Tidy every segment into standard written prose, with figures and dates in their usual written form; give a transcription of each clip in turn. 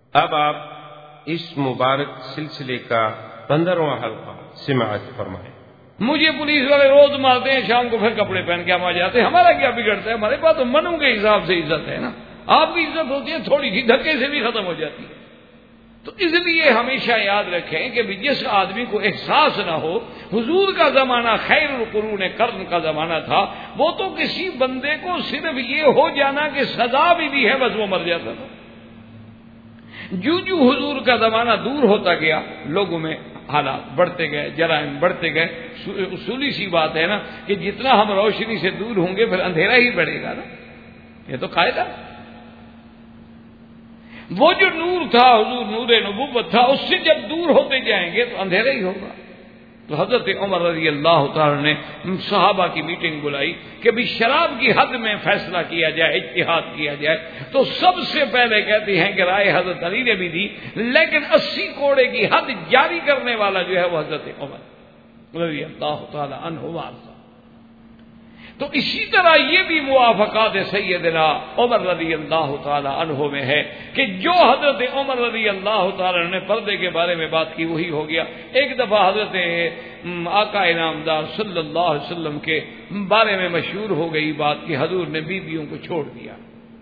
اب آپ اس مبارک سلسلے کا 15واں حلقہ سماعت فرمائیں۔ مجھے پولیس والے روز مارتے ہیں، شام کو پھر کپڑے پہن کے ہم آ جاتے ہیں، ہمارا کیا بگڑتا ہے؟ ہمارے پاس تو منوں کے حساب سے عزت ہے نا، آپ کی عزت ہوتی ہے تھوڑی سی، دھکے سے بھی ختم ہو جاتی ہے۔ تو اس لیے ہمیشہ یاد رکھیں کہ جس آدمی کو احساس نہ ہو، حضور کا زمانہ خیر القرون قرن کا زمانہ تھا، وہ تو کسی بندے کو صرف یہ ہو جانا کہ سزا بھی دی ہے بس وہ مر جاتا تھا۔ جو حضور کا زمانہ دور ہوتا گیا، لوگوں میں حالات بڑھتے گئے، جرائم بڑھتے گئے۔ اصولی سی بات ہے نا کہ جتنا ہم روشنی سے دور ہوں گے پھر اندھیرا ہی بڑھے گا نا، یہ تو قاعدہ۔ وہ جو نور تھا، حضور نور نبوت تھا، اس سے جب دور ہوتے جائیں گے تو اندھیرا ہی ہوگا۔ تو حضرت عمر رضی اللہ تعالی نے صحابہ کی میٹنگ بلائی کہ بھی شراب کی حد میں فیصلہ کیا جائے، اجتہاد کیا جائے۔ تو سب سے پہلے کہتی ہیں کہ رائے حضرت علی نے بھی دی، لیکن 80 کوڑے کی حد جاری کرنے والا جو ہے وہ حضرت عمر رضی اللہ تعالی عنہ وارض۔ تو اسی طرح یہ بھی موافقات سیدنا عمر رضی اللہ تعالی عنہ میں ہے کہ جو حضرت عمر رضی اللہ تعالی عنہ نے پردے کے بارے میں بات کی وہی ہو گیا۔ ایک دفعہ حضرت آقا انعامدار صلی اللہ علیہ وسلم کے بارے میں مشہور ہو گئی بات کہ حضور نے بیویوں کو چھوڑ دیا۔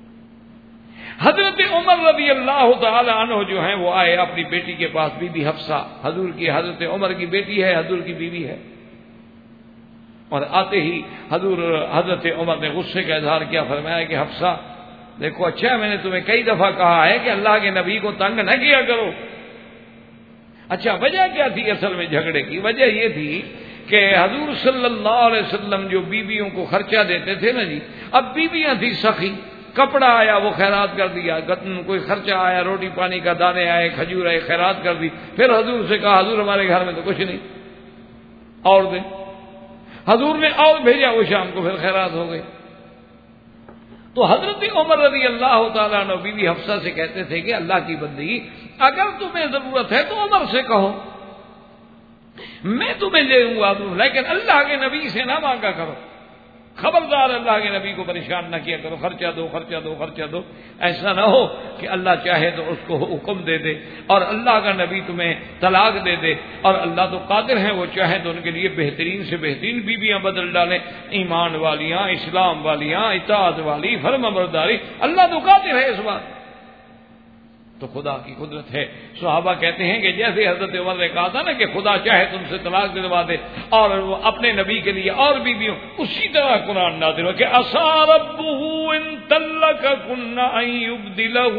حضرت عمر رضی اللہ تعالی عنہ جو ہیں وہ آئے اپنی بیٹی کے پاس، بی بی حفصہ حضور کی، حضرت عمر کی بیٹی ہے، حضور کی بیوی ہے۔ اور آتے ہی حضرت عمر نے غصے کا اظہار کیا، فرمایا کہ حفصہ دیکھو، اچھا میں نے تمہیں کئی دفعہ کہا ہے کہ اللہ کے نبی کو تنگ نہ کیا کرو۔ اچھا وجہ کیا تھی اصل میں جھگڑے کی؟ وجہ یہ تھی کہ حضور صلی اللہ علیہ وسلم جو بیویوں کو خرچہ دیتے تھے نا جی، اب بیویاں تھی سخی، کپڑا آیا وہ خیرات کر دیا، کوئی خرچہ آیا، روٹی پانی کا دانے آئے، کھجور آئے، خیرات کر دی۔ پھر حضور سے کہا حضور ہمارے گھر میں تو کچھ نہیں، اور دیں۔ حضور نے اور بھیجا، وہ شام کو پھر خیرات ہو گئی۔ تو حضرت عمر رضی اللہ تعالیٰ عنہ بی بی حفصہ سے کہتے تھے کہ اللہ کی بندی، اگر تمہیں ضرورت ہے تو عمر سے کہو، میں تمہیں دے دوں گا، لیکن اللہ کے نبی سے نہ مانگا کرو، خبردار اللہ کے نبی کو پریشان نہ کیا کرو، خرچہ دو خرچہ دو خرچہ دو۔ ایسا نہ ہو کہ اللہ چاہے تو اس کو حکم دے دے اور اللہ کا نبی تمہیں طلاق دے دے، اور اللہ تو قادر ہے، وہ چاہے تو ان کے لیے بہترین سے بہترین بیویاں بدل ڈالیں، ایمان والیاں، اسلام والیاں، اطاعت والی، فرمانبرداری، اللہ تو قادر ہے اس بات۔ تو خدا کی قدرت ہے۔ صحابہ کہتے ہیں کہ جیسے حضرت عمر نے کہا تھا نا کہ خدا چاہے تم سے طلاق دلوا دے اور وہ اپنے نبی کے لیے اور بیویوں، اسی طرح قرآن نازل ہوا کہ عسى ربه ان طلقكن ان يبدله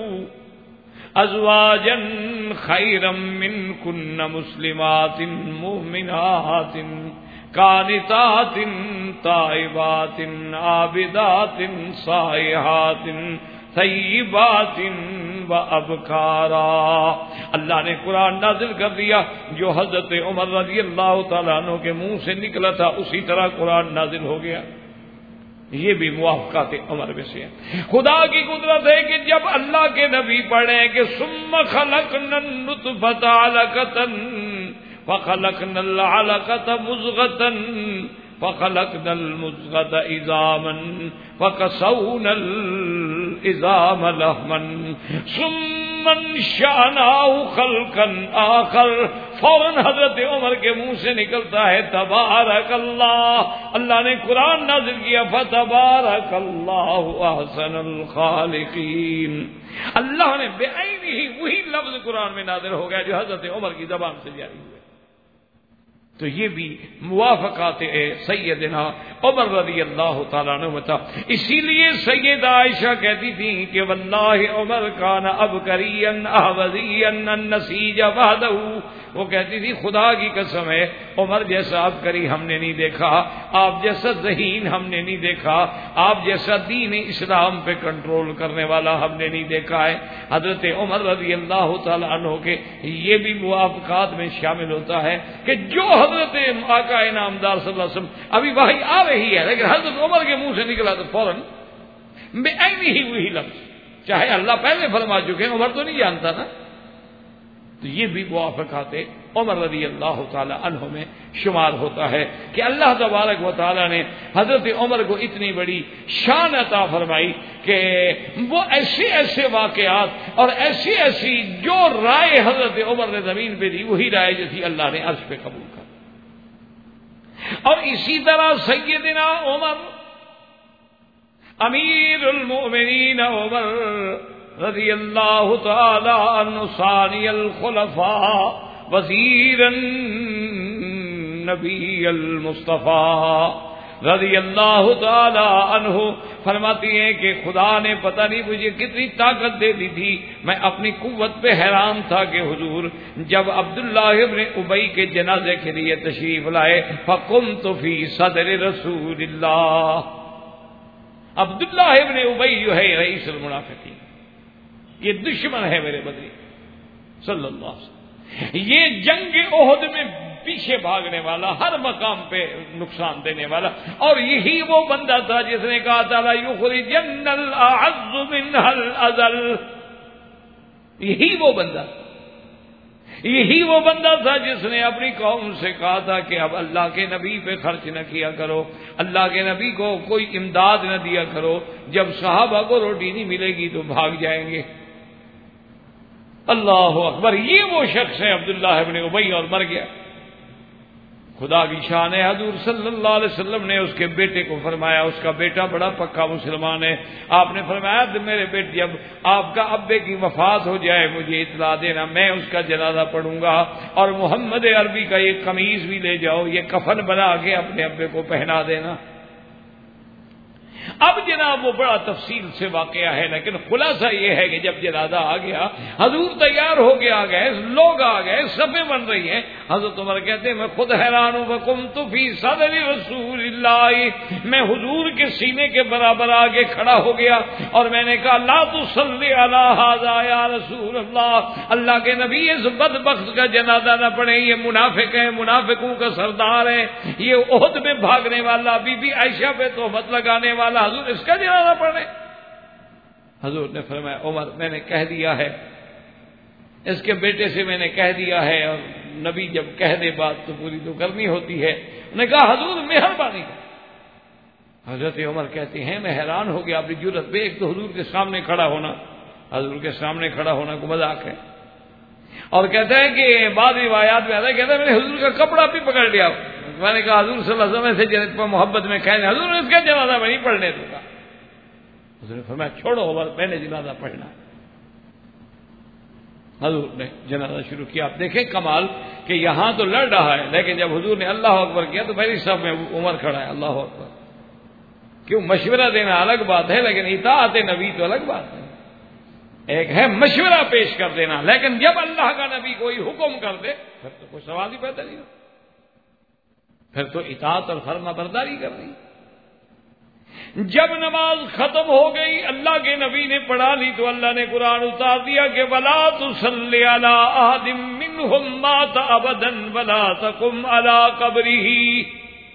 ازواجا خيرا منكن مسلمات مؤمنات قانتات تائبات عابدات سائحات طیبات و ابکارا۔ اللہ نے قرآن نازل کر دیا، جو حضرت عمر رضی اللہ تعالیٰ عنہ کے منہ سے نکلا تھا اسی طرح قرآن نازل ہو گیا۔ یہ بھی موافقات عمر میں سے ہے۔ خدا کی قدرت ہے کہ جب اللہ کے نبی پڑھیں کہ ثم خلقنا النطفة علقة فخلقنا العلقة مضغة فخلقنا المضغة عظاما فكسونا العظام لحما ثم انشأناه خلقا آخر، فوراً حضرت عمر کے منہ سے نکلتا ہے تبارک اللہ۔ اللہ نے قرآن نازل کیا فتبارک اللہ احسن الخالقین۔ اللہ نے بے عینی ہی وہی لفظ قرآن میں نازل ہو گیا جو حضرت عمر کی زبان سے جاری ہوئے۔ تو یہ بھی موافقات سیدنا عمر رضی اللہ تعالیٰ عنہ تھا۔ اسی لیے سیدہ عائشہ کہتی تھی کہ واللہ عمر کان ابکریا احوذیا النسیج وحدہ، وہ کہتی تھی خدا کی قسم ہے عمر جیسا ابکری ہم نے نہیں دیکھا، آپ جیسا ذہین ہم نے نہیں دیکھا، آپ جیسا دین اسلام پہ کنٹرول کرنے والا ہم نے نہیں دیکھا ہے۔ حضرت عمر رضی اللہ تعالیٰ عنہ کے یہ بھی موافقات میں شامل ہوتا ہے کہ جو حضرت آقا انعامدار صلی اللہ علیہ وسلم ابھی وحی آ رہی ہے لیکن حضرت عمر کے منہ سے نکلا تو فوراً بے عینی ہی وہی لفظ، چاہے اللہ پہلے فرما چکے ہیں، عمر تو نہیں جانتا نا، تو یہ بھی موافقات عمر رضی اللہ تعالی عنہ میں شمار ہوتا ہے کہ اللہ تبارک و تعالی نے حضرت عمر کو اتنی بڑی شان عطا فرمائی کہ وہ ایسے ایسے واقعات اور ایسی ایسی جو رائے حضرت عمر نے زمین پہ دی وہی رائے جو تھی اللہ نے عرش پہ قبول کر. اور اسی طرح سیدنا عمر امیر المؤمنین عمر رضی اللہ تعالی عنہ ثانی الخلفاء وزیر النبی المصطفیٰ رضی اللہ تعالی عنہ فرماتی ہیں کہ خدا نے پتہ نہیں مجھے کتنی طاقت دے دی تھی. میں اپنی قوت پہ حیران تھا کہ حضور جب عبداللہ ابن ابی کے جنازے کے لیے تشریف لائے فقمت فی صدر رسول اللہ. عبداللہ ابن ابی جو ہے رئیس المنافقین، یہ دشمن ہے میرے بدری صلی اللہ علیہ وسلم، یہ جنگ احد میں پیچھے بھاگنے والا، ہر مقام پہ نقصان دینے والا، اور یہی وہ بندہ تھا جس نے کہا تھا لا یخرجن الاعز منها الاذل. یہی وہ بندہ تھا جس نے اپنی قوم سے کہا تھا کہ اب اللہ کے نبی پہ خرچ نہ کیا کرو، اللہ کے نبی کو کوئی امداد نہ دیا کرو، جب صحابہ کو روٹی نہیں ملے گی تو بھاگ جائیں گے. اللہ اکبر، یہ وہ شخص ہے عبداللہ ابن ابی، اور مر گیا. خدا کی شان ہے، حضور صلی اللہ علیہ وسلم نے اس کے بیٹے کو فرمایا، اس کا بیٹا بڑا پکا مسلمان ہے، آپ نے فرمایا میرے بیٹے جب آپ کا ابے کی وفات ہو جائے مجھے اطلاع دینا، میں اس کا جنازہ پڑھوں گا، اور محمد عربی کا یہ قمیض بھی لے جاؤ، یہ کفن بنا کے اپنے ابے کو پہنا دینا. اب جناب وہ بڑا تفصیل سے واقعہ ہے، لیکن خلاصہ یہ ہے کہ جب جنازہ آ گیا، حضور تیار ہو کے آ گئے، لوگ آ گئے، صفیں بن رہی ہیں. حضرت عمر کہتے ہیں میں خود حیران ہوں، وقمت فی صدر رسول اللہ، میں حضور کے سینے کے برابر آگے کھڑا ہو گیا اور میں نے کہا لا تصلی علی ھذا یا رسول اللہ، اللہ کے نبی اس بدبخت کا جنازہ نہ پڑھیں، یہ منافق ہے، منافقوں کا سردار ہے، یہ احد میں بھاگنے والا، بی بی عائشہ پہ تہمت لگانے والا، حضور اس کا جنازہ پڑھنے. حضور نے فرمایا عمر میں نے کہہ دیا ہے، اس کے بیٹے سے میں نے کہہ دیا ہے، اور نبی جب کہہ دے بات تو پوری تو کرنی ہوتی ہے. انہوں نے کہا حضور مہربانی کر. حضرت عمر کہتے ہیں میں حیران ہو گیا اپنی جرت پہ، ایک تو حضور کے سامنے کھڑا ہونا، حضور کے سامنے کھڑا ہونا کو مذاق ہے، اور کہتا ہے کہ بعض روایات میں آتا ہے کہتا ہے میں نے حضور کا کپڑا بھی پکڑ لیا. میں نے کہا حضور صلی اللہ علیہ وسلم سے جنت پر محبت میں کہنے حضور نے اس کا جنازہ میں نہیں پڑھنے دوں گا. حضور نے فرمایا چھوڑو عمر میں نے جنازہ پڑھنا. حضور نے جنازہ شروع کیا. آپ دیکھیں کمال کہ یہاں تو لڑ رہا ہے، لیکن جب حضور نے اللہ اکبر کیا تو پہلی صف میں عمر کھڑا ہے. اللہ اکبر. کیوں مشورہ دینا الگ بات ہے، لیکن اطاعت نبی تو الگ بات ہے. ایک ہے مشورہ پیش کر دینا، لیکن جب اللہ کا نبی کوئی حکم کر دے پھر تو کوئی سوال ہی پیدا نہیں ہوتا، پھر تو اطاعت اور فرما برداری کرنی. جب نماز ختم ہو گئی اللہ کے نبی نے پڑھا لی تو اللہ نے قرآن اتار دیا کہ وَلَا تُصَلِّ عَلَىٰ أَحَدٍ مِّنْهُمْ مَاتَ أَبَدًا وَلَا تَقُمْ عَلَىٰ قَبْرِهِ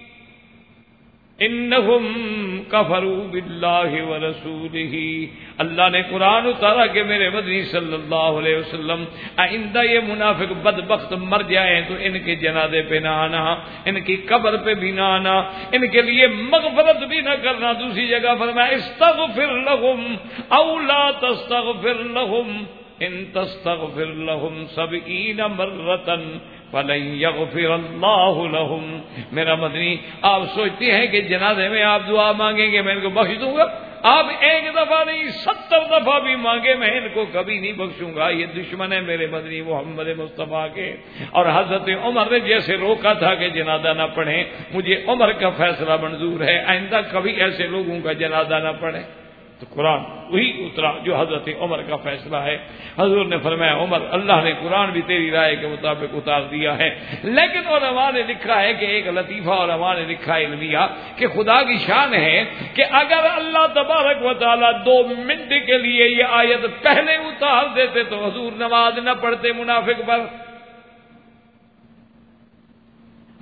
انہم کفروا باللہ ورسولہ. اللہ نے قرآن اتارا کہ میرے مدنی صلی اللہ علیہ وسلم آئندہ یہ منافق بدبخت مر جائیں تو ان کے جنازے پہ نہ آنا، ان کی قبر پہ بھی نہ آنا، ان کے لیے مغفرت بھی نہ کرنا. دوسری جگہ فرمایا استغفر لہم او لا تستغفر لہم ان تستغفر لہم 70 مرۃ فلن یغفر اللہ لہم. میرا مدنی آپ سوچتے ہیں کہ جنازے میں آپ دعا مانگیں گے میں ان کو بخش دوں گا؟ آپ ایک دفعہ نہیں 70 دفعہ بھی مانگے میں ان کو کبھی نہیں بخشوں گا. یہ دشمن ہے میرے مدنی محمد مصطفیٰ کے. اور حضرت عمر نے جیسے روکا تھا کہ جنازہ نہ پڑھیں، مجھے عمر کا فیصلہ منظور ہے، آئندہ کبھی ایسے لوگوں کا جنازہ نہ پڑھیں. تو قرآن وہی اترا جو حضرت عمر کا فیصلہ ہے. حضور نے فرمایا عمر اللہ نے قرآن بھی تیری رائے کے مطابق اتار دیا ہے. لیکن علماء نے لکھا ہے کہ ایک لطیفہ علماء نے لکھا ہے علمیہ کہ خدا کی شان ہے کہ اگر اللہ تبارک و تعالیٰ 2 منٹ کے لیے یہ آیت پہلے اتار دیتے تو حضور نماز نہ پڑھتے منافق پر.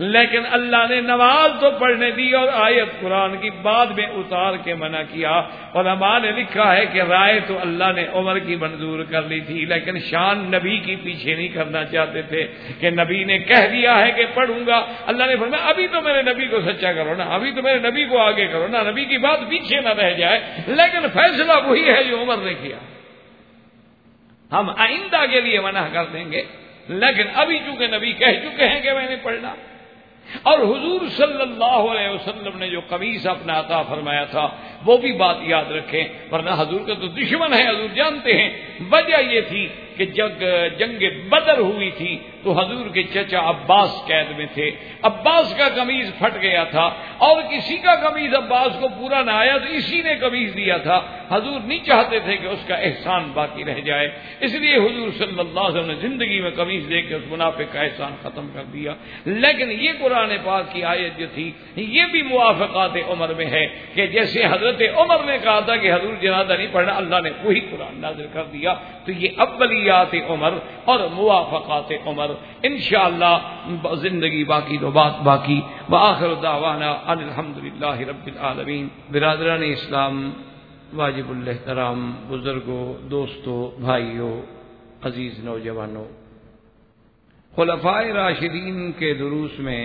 لیکن اللہ نے نماز تو پڑھنے دی اور آیت قرآن کی بعد میں اتار کے منع کیا۔ علماء نے لکھا ہے کہ رائے تو اللہ نے عمر کی منظور کر لی تھی، لیکن شان نبی کی پیچھے نہیں کرنا چاہتے تھے کہ نبی نے کہہ دیا ہے کہ پڑھوں گا۔ اللہ نے فرمایا ابھی تو میرے نبی کو سچا کرو نا، ابھی تو میرے نبی کو آگے کرو نا، نبی کی بات پیچھے نہ رہ جائے، لیکن فیصلہ وہی ہے جو عمر نے کیا۔ ہم آئندہ کے لیے منع کر دیں گے، لیکن ابھی چونکہ نبی کہہ چکے ہیں کہ میں نے پڑھنا۔ اور حضور صلی اللہ علیہ وسلم نے جو قمیص اپنا عطا فرمایا تھا وہ بھی بات یاد رکھیں، ورنہ حضور کا تو دشمن ہے، حضور جانتے ہیں۔ وجہ یہ تھی کہ جب جنگ بدر ہوئی تھی تو حضور کے چچا عباس قید میں تھے، عباس کا قمیض پھٹ گیا تھا اور کسی کا قمیض عباس کو پورا نہ آیا تو اسی نے قمیض دیا تھا۔ حضور نہیں چاہتے تھے کہ اس کا احسان باقی رہ جائے، اس لیے حضور صلی اللہ علیہ وسلم نے زندگی میں قمیض دے کے اس منافق کا احسان ختم کر دیا۔ لیکن یہ قرآن پاک کی آیت جو تھی یہ بھی موافقات عمر میں ہے کہ جیسے حضرت عمر نے کہا تھا کہ حضور جنازہ نہیں پڑھنا، اللہ نے وہی قرآن نازل کر دیا۔ تو یہ اولیات عمر اور موافقات عمر، انشاءاللہ زندگی باقی تو بات باقی۔ وآخر دعوانا ان الحمدللہ رب العالمین۔ برادران اسلام، واجب الاحترام بزرگوں، دوستوں، بھائیوں، عزیز نوجوانوں، خلفائے راشدین کے دروس میں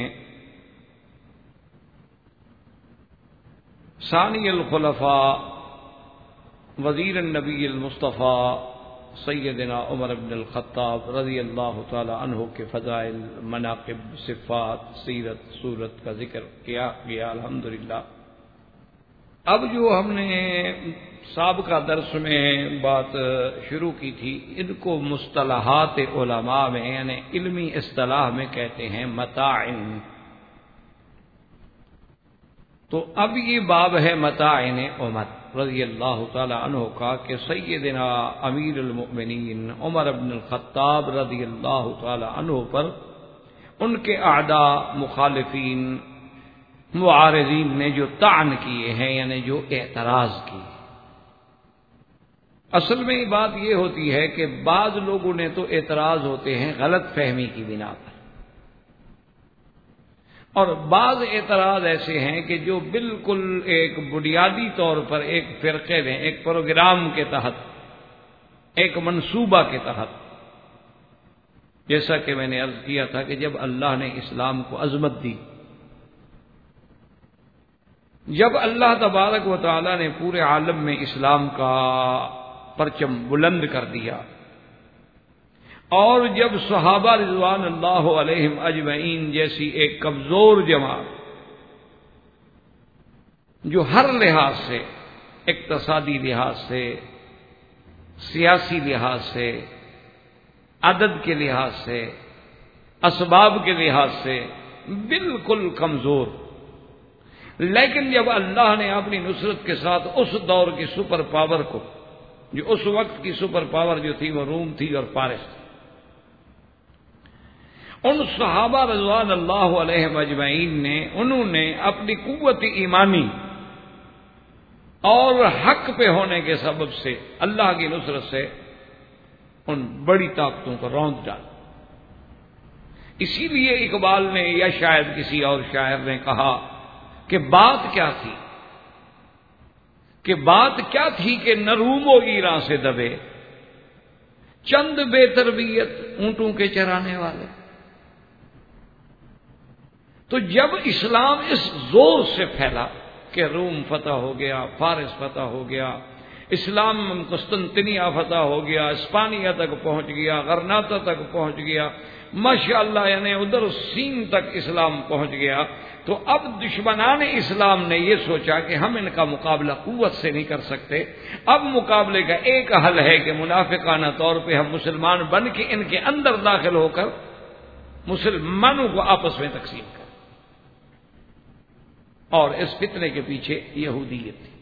ثانی الخلفاء وزیر النبی المصطفیٰ سیدنا عمر بن الخطاب رضی اللہ تعالی عنہ کے فضائل، مناقب، صفات، سیرت، صورت کا ذکر کیا گیا الحمدللہ۔ اب جو ہم نے سابقہ درس میں بات شروع کی تھی، ان کو مصطلحات علماء میں یعنی علمی اصطلاح میں کہتے ہیں متاعن۔ تو اب یہ باب ہے متاعن عمر رضی اللہ تعالی عنہ کا کہ سیدنا امیر المؤمنین عمر بن الخطاب رضی اللہ تعالی عنہ پر ان کے اعداء، مخالفین، معارضین نے جو طعن کیے ہیں یعنی جو اعتراض کی۔ اصل میں بات یہ ہوتی ہے کہ بعض لوگوں نے تو اعتراض ہوتے ہیں غلط فہمی کی بنا پر، اور بعض اعتراض ایسے ہیں کہ جو بالکل ایک بنیادی طور پر ایک فرقے میں، ایک پروگرام کے تحت، ایک منصوبہ کے تحت، جیسا کہ میں نے عرض کیا تھا کہ جب اللہ نے اسلام کو عظمت دی، جب اللہ تبارک و تعالی نے پورے عالم میں اسلام کا پرچم بلند کر دیا، اور جب صحابہ رضوان اللہ علیہم اجمعین جیسی ایک کمزور جماعت جو ہر لحاظ سے، اقتصادی لحاظ سے، سیاسی لحاظ سے، عدد کے لحاظ سے، اسباب کے لحاظ سے بالکل کمزور، لیکن جب اللہ نے اپنی نصرت کے ساتھ اس دور کی سپر پاور کو، جو اس وقت کی سپر پاور جو تھی وہ روم تھی اور فارس تھی، ان صحابہ رضوان اللہ علیہ اجمعین نے، انہوں نے اپنی قوت ایمانی اور حق پہ ہونے کے سبب سے اللہ کی نصرت سے ان بڑی طاقتوں کو روند ڈالا۔ اسی لیے اقبال نے یا شاید کسی اور شاعر نے کہا کہ بات کیا تھی، کہ بات کیا تھی کہ نہ روم و ایران سے دبے چند بے تربیت اونٹوں کے چرانے والے۔ تو جب اسلام اس زور سے پھیلا کہ روم فتح ہو گیا، فارس فتح ہو گیا، اسلام قسطنطنیہ فتح ہو گیا، اسپانیہ تک پہنچ گیا، غرناطہ تک پہنچ گیا، ماشاءاللہ یعنی ادھر سین تک اسلام پہنچ گیا، تو اب دشمنان اسلام نے یہ سوچا کہ ہم ان کا مقابلہ قوت سے نہیں کر سکتے، اب مقابلے کا ایک حل ہے کہ منافقانہ طور پہ ہم مسلمان بن کے ان کے اندر داخل ہو کر مسلمانوں کو آپس میں تقسیم کریں۔ اور اس فتنے کے پیچھے یہودیت تھی،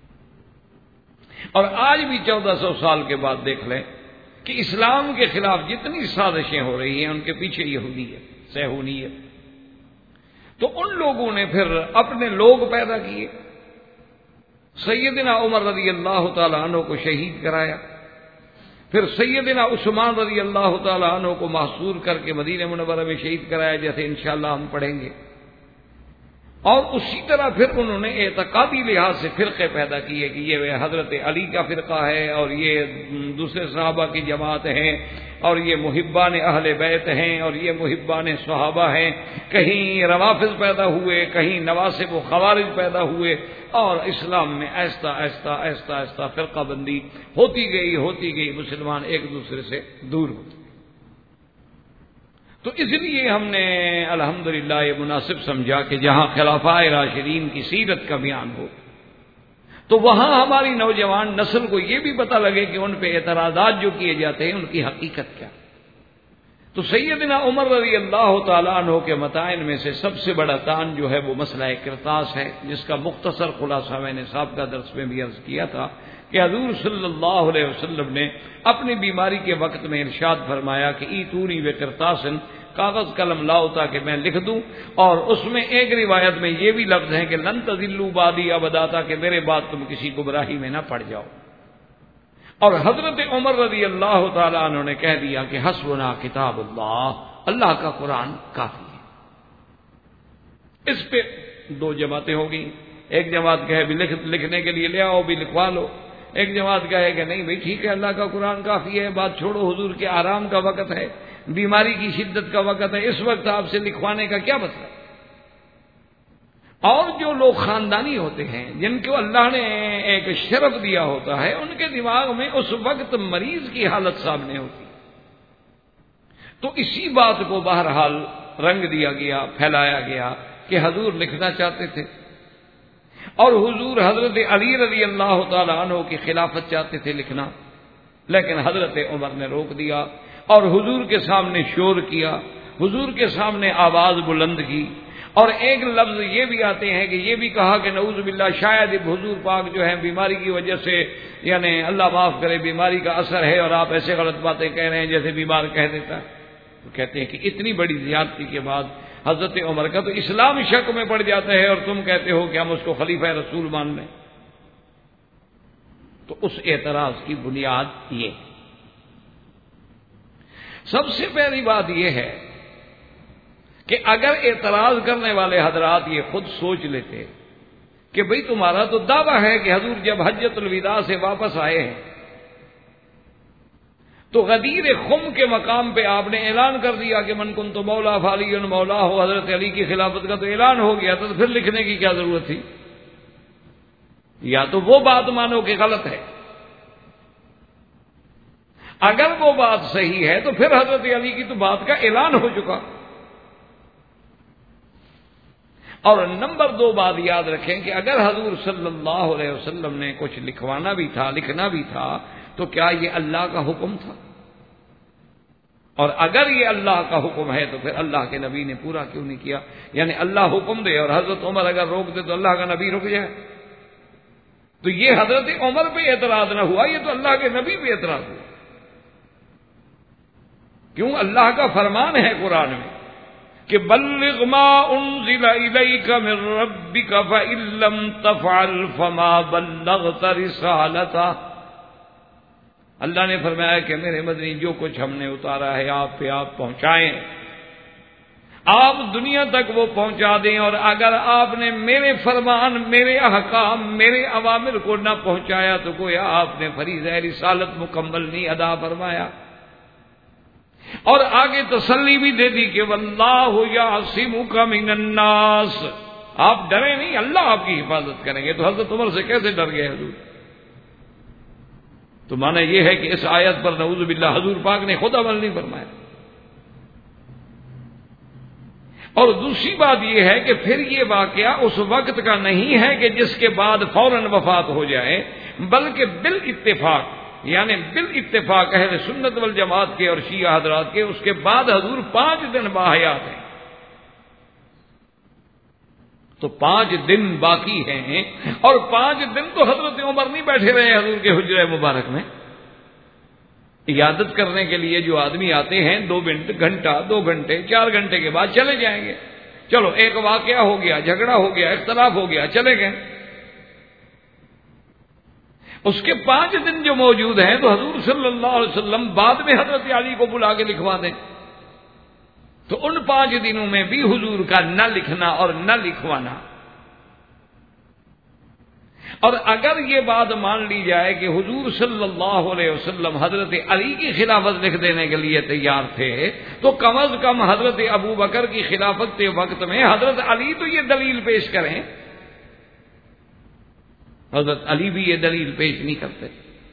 اور آج بھی 1400 سال کے بعد دیکھ لیں کہ اسلام کے خلاف جتنی سازشیں ہو رہی ہیں ان کے پیچھے یہودیت، صہیونیت۔ تو ان لوگوں نے پھر اپنے لوگ پیدا کیے، سیدنا عمر رضی اللہ تعالی عنہ کو شہید کرایا، پھر سیدنا عثمان رضی اللہ تعالیٰ عنہ کو محصور کر کے مدینہ منورہ میں شہید کرایا، جیسے انشاءاللہ ہم پڑھیں گے۔ اور اسی طرح پھر انہوں نے اعتقادی لحاظ سے فرقے پیدا کیے کہ یہ حضرت علی کا فرقہ ہے اور یہ دوسرے صحابہ کی جماعت ہیں اور یہ محبان اہل بیت ہیں اور یہ محبان صحابہ ہیں۔ کہیں روافض پیدا ہوئے، کہیں نواسب و خوارج پیدا ہوئے، اور اسلام میں آہستہ آہستہ آہستہ آہستہ فرقہ بندی ہوتی گئی، مسلمان ایک دوسرے سے دور ہوتے۔ تو اس لیے ہم نے الحمدللہ یہ مناسب سمجھا کہ جہاں خلفائے راشدین کی سیرت کا بیان ہو تو وہاں ہماری نوجوان نسل کو یہ بھی پتہ لگے کہ ان پہ اعتراضات جو کیے جاتے ہیں ان کی حقیقت کیا۔ تو سیدنا عمر رضی اللہ تعالیٰ عنہ کے متائن میں سے سب سے بڑا تان جو ہے وہ مسئلہ قرطاس ہے، جس کا مختصر خلاصہ میں نے سابقہ درس میں بھی عرض کیا تھا کہ حضور صلی اللہ علیہ وسلم نے اپنی بیماری کے وقت میں ارشاد فرمایا کہ ایتونی بقرطاسن، کاغذ قلم لاؤ تاکہ میں لکھ دوں، اور اس میں ایک روایت میں یہ بھی لفظ ہے کہ لن تضلوا بعدی ابدا، تاکہ میرے بعد تم کسی گمراہی میں نہ پڑ جاؤ۔ اور حضرت عمر رضی اللہ تعالیٰ عنہ نے کہہ دیا کہ حسبنا کتاب اللہ، اللہ کا قرآن کافی ہے۔ اس پہ دو جماعتیں ہو گئی، ایک جماعت کہے بھی لکھنے کے لیے لے آؤ، بھی لکھوا لو، ایک جماعت کہے کہ نہیں بھائی ٹھیک ہے اللہ کا قرآن کافی ہے، بات چھوڑو، حضور کے آرام کا وقت ہے، بیماری کی شدت کا وقت ہے، اس وقت آپ سے لکھوانے کا کیا مطلب۔ اور جو لوگ خاندانی ہوتے ہیں جن کو اللہ نے ایک شرف دیا ہوتا ہے، ان کے دماغ میں اس وقت مریض کی حالت سامنے ہوتی، تو اسی بات کو بہرحال رنگ دیا گیا، پھیلایا گیا کہ حضور لکھنا چاہتے تھے اور حضور حضرت علی رضی اللہ تعالی عنہ کی خلافت چاہتے تھے لکھنا، لیکن حضرت عمر نے روک دیا اور حضور کے سامنے شور کیا، حضور کے سامنے آواز بلند کی۔ اور ایک لفظ یہ بھی آتے ہیں کہ یہ بھی کہا کہ نعوذ باللہ شاید حضور پاک جو ہے بیماری کی وجہ سے، یعنی اللہ معاف کرے، بیماری کا اثر ہے اور آپ ایسے غلط باتیں کہہ رہے ہیں جیسے بیمار کہہ دیتا ہے۔ تو کہتے ہیں کہ اتنی بڑی زیادتی کے بعد حضرت عمر کا تو اسلام شک میں پڑ جاتا ہے اور تم کہتے ہو کہ ہم اس کو خلیفہ رسول مان لیں۔ تو اس اعتراض کی بنیاد یہ، سب سے پہلی بات یہ ہے کہ اگر اعتراض کرنے والے حضرات یہ خود سوچ لیتے کہ بھئی تمہارا تو دعویٰ ہے کہ حضور جب حجۃ الوداع سے واپس آئے ہیں تو غدیر خم کے مقام پہ آپ نے اعلان کر دیا کہ من کنت مولا فعلی مولا ہو، حضرت علی کی خلافت کا تو اعلان ہو گیا تھا، تو پھر لکھنے کی کیا ضرورت تھی؟ یا تو وہ بات مانو کہ غلط ہے، اگر وہ بات صحیح ہے تو پھر حضرت علی کی تو بات کا اعلان ہو چکا۔ اور نمبر دو بات یاد رکھیں کہ اگر حضور صلی اللہ علیہ وسلم نے کچھ لکھوانا بھی تھا، لکھنا بھی تھا، تو کیا یہ اللہ کا حکم تھا؟ اور اگر یہ اللہ کا حکم ہے تو پھر اللہ کے نبی نے پورا کیوں نہیں کیا؟ یعنی اللہ حکم دے اور حضرت عمر اگر روک دے تو اللہ کا نبی رک جائے، تو یہ حضرت عمر پہ اعتراض نہ ہوا، یہ تو اللہ کے نبی پہ اعتراض ہوا۔ کیوں؟ اللہ کا فرمان ہے قرآن میں کہ بلغ ما انزل الیک من ربک فإن لم تفعل فما بلغت رسالتہ۔ اللہ نے فرمایا کہ میرے مدنی جو کچھ ہم نے اتارا ہے آپ پہ آپ پہنچائیں، آپ دنیا تک وہ پہنچا دیں، اور اگر آپ نے میرے فرمان، میرے احکام، میرے اوامر کو نہ پہنچایا تو گویا آپ نے فریضہ رسالت مکمل نہیں ادا فرمایا۔ اور آگے تسلی بھی دے دی کہ واللہ یعصمک من الناس، آپ ڈرے نہیں، اللہ آپ کی حفاظت کریں گے۔ تو حضرت عمر سے کیسے ڈر گئے حضور؟ تو معنی یہ ہے کہ اس آیت پر نعوذ باللہ حضور پاک نے خود عمل نہیں فرمایا۔ اور دوسری بات یہ ہے کہ پھر یہ واقعہ اس وقت کا نہیں ہے کہ جس کے بعد فوراً وفات ہو جائے، بلکہ بالاتفاق، یعنی بالاتفاق اہل سنت والجماعت کے اور شیعہ حضرات کے، اس کے بعد حضور 5 دن باحیات ہیں۔ تو 5 دن باقی ہیں، اور 5 دن تو حضرت عمر نہیں بیٹھے رہے حضور کے حجرہ مبارک میں۔ عیادت کرنے کے لیے جو آدمی آتے ہیں 2 گھنٹہ 2 گھنٹے 4 گھنٹے کے بعد چلے جائیں گے، چلو ایک واقعہ ہو گیا، جھگڑا ہو گیا، اختلاف ہو گیا، چلے گئے۔ اس کے 5 دن جو موجود ہیں تو حضور صلی اللہ علیہ وسلم بعد میں حضرت علی کو بلا کے لکھوا دیں، تو ان 5 دنوں میں بھی حضور کا نہ لکھنا اور نہ لکھوانا۔ اور اگر یہ بات مان لی جائے کہ حضور صلی اللہ علیہ وسلم حضرت علی کی خلافت لکھ دینے کے لیے تیار تھے، تو کم از کم حضرت ابو بکر کی خلافت کے وقت میں حضرت علی تو یہ دلیل پیش کریں۔ حضرت علی بھی یہ دلیل پیش نہیں کرتے۔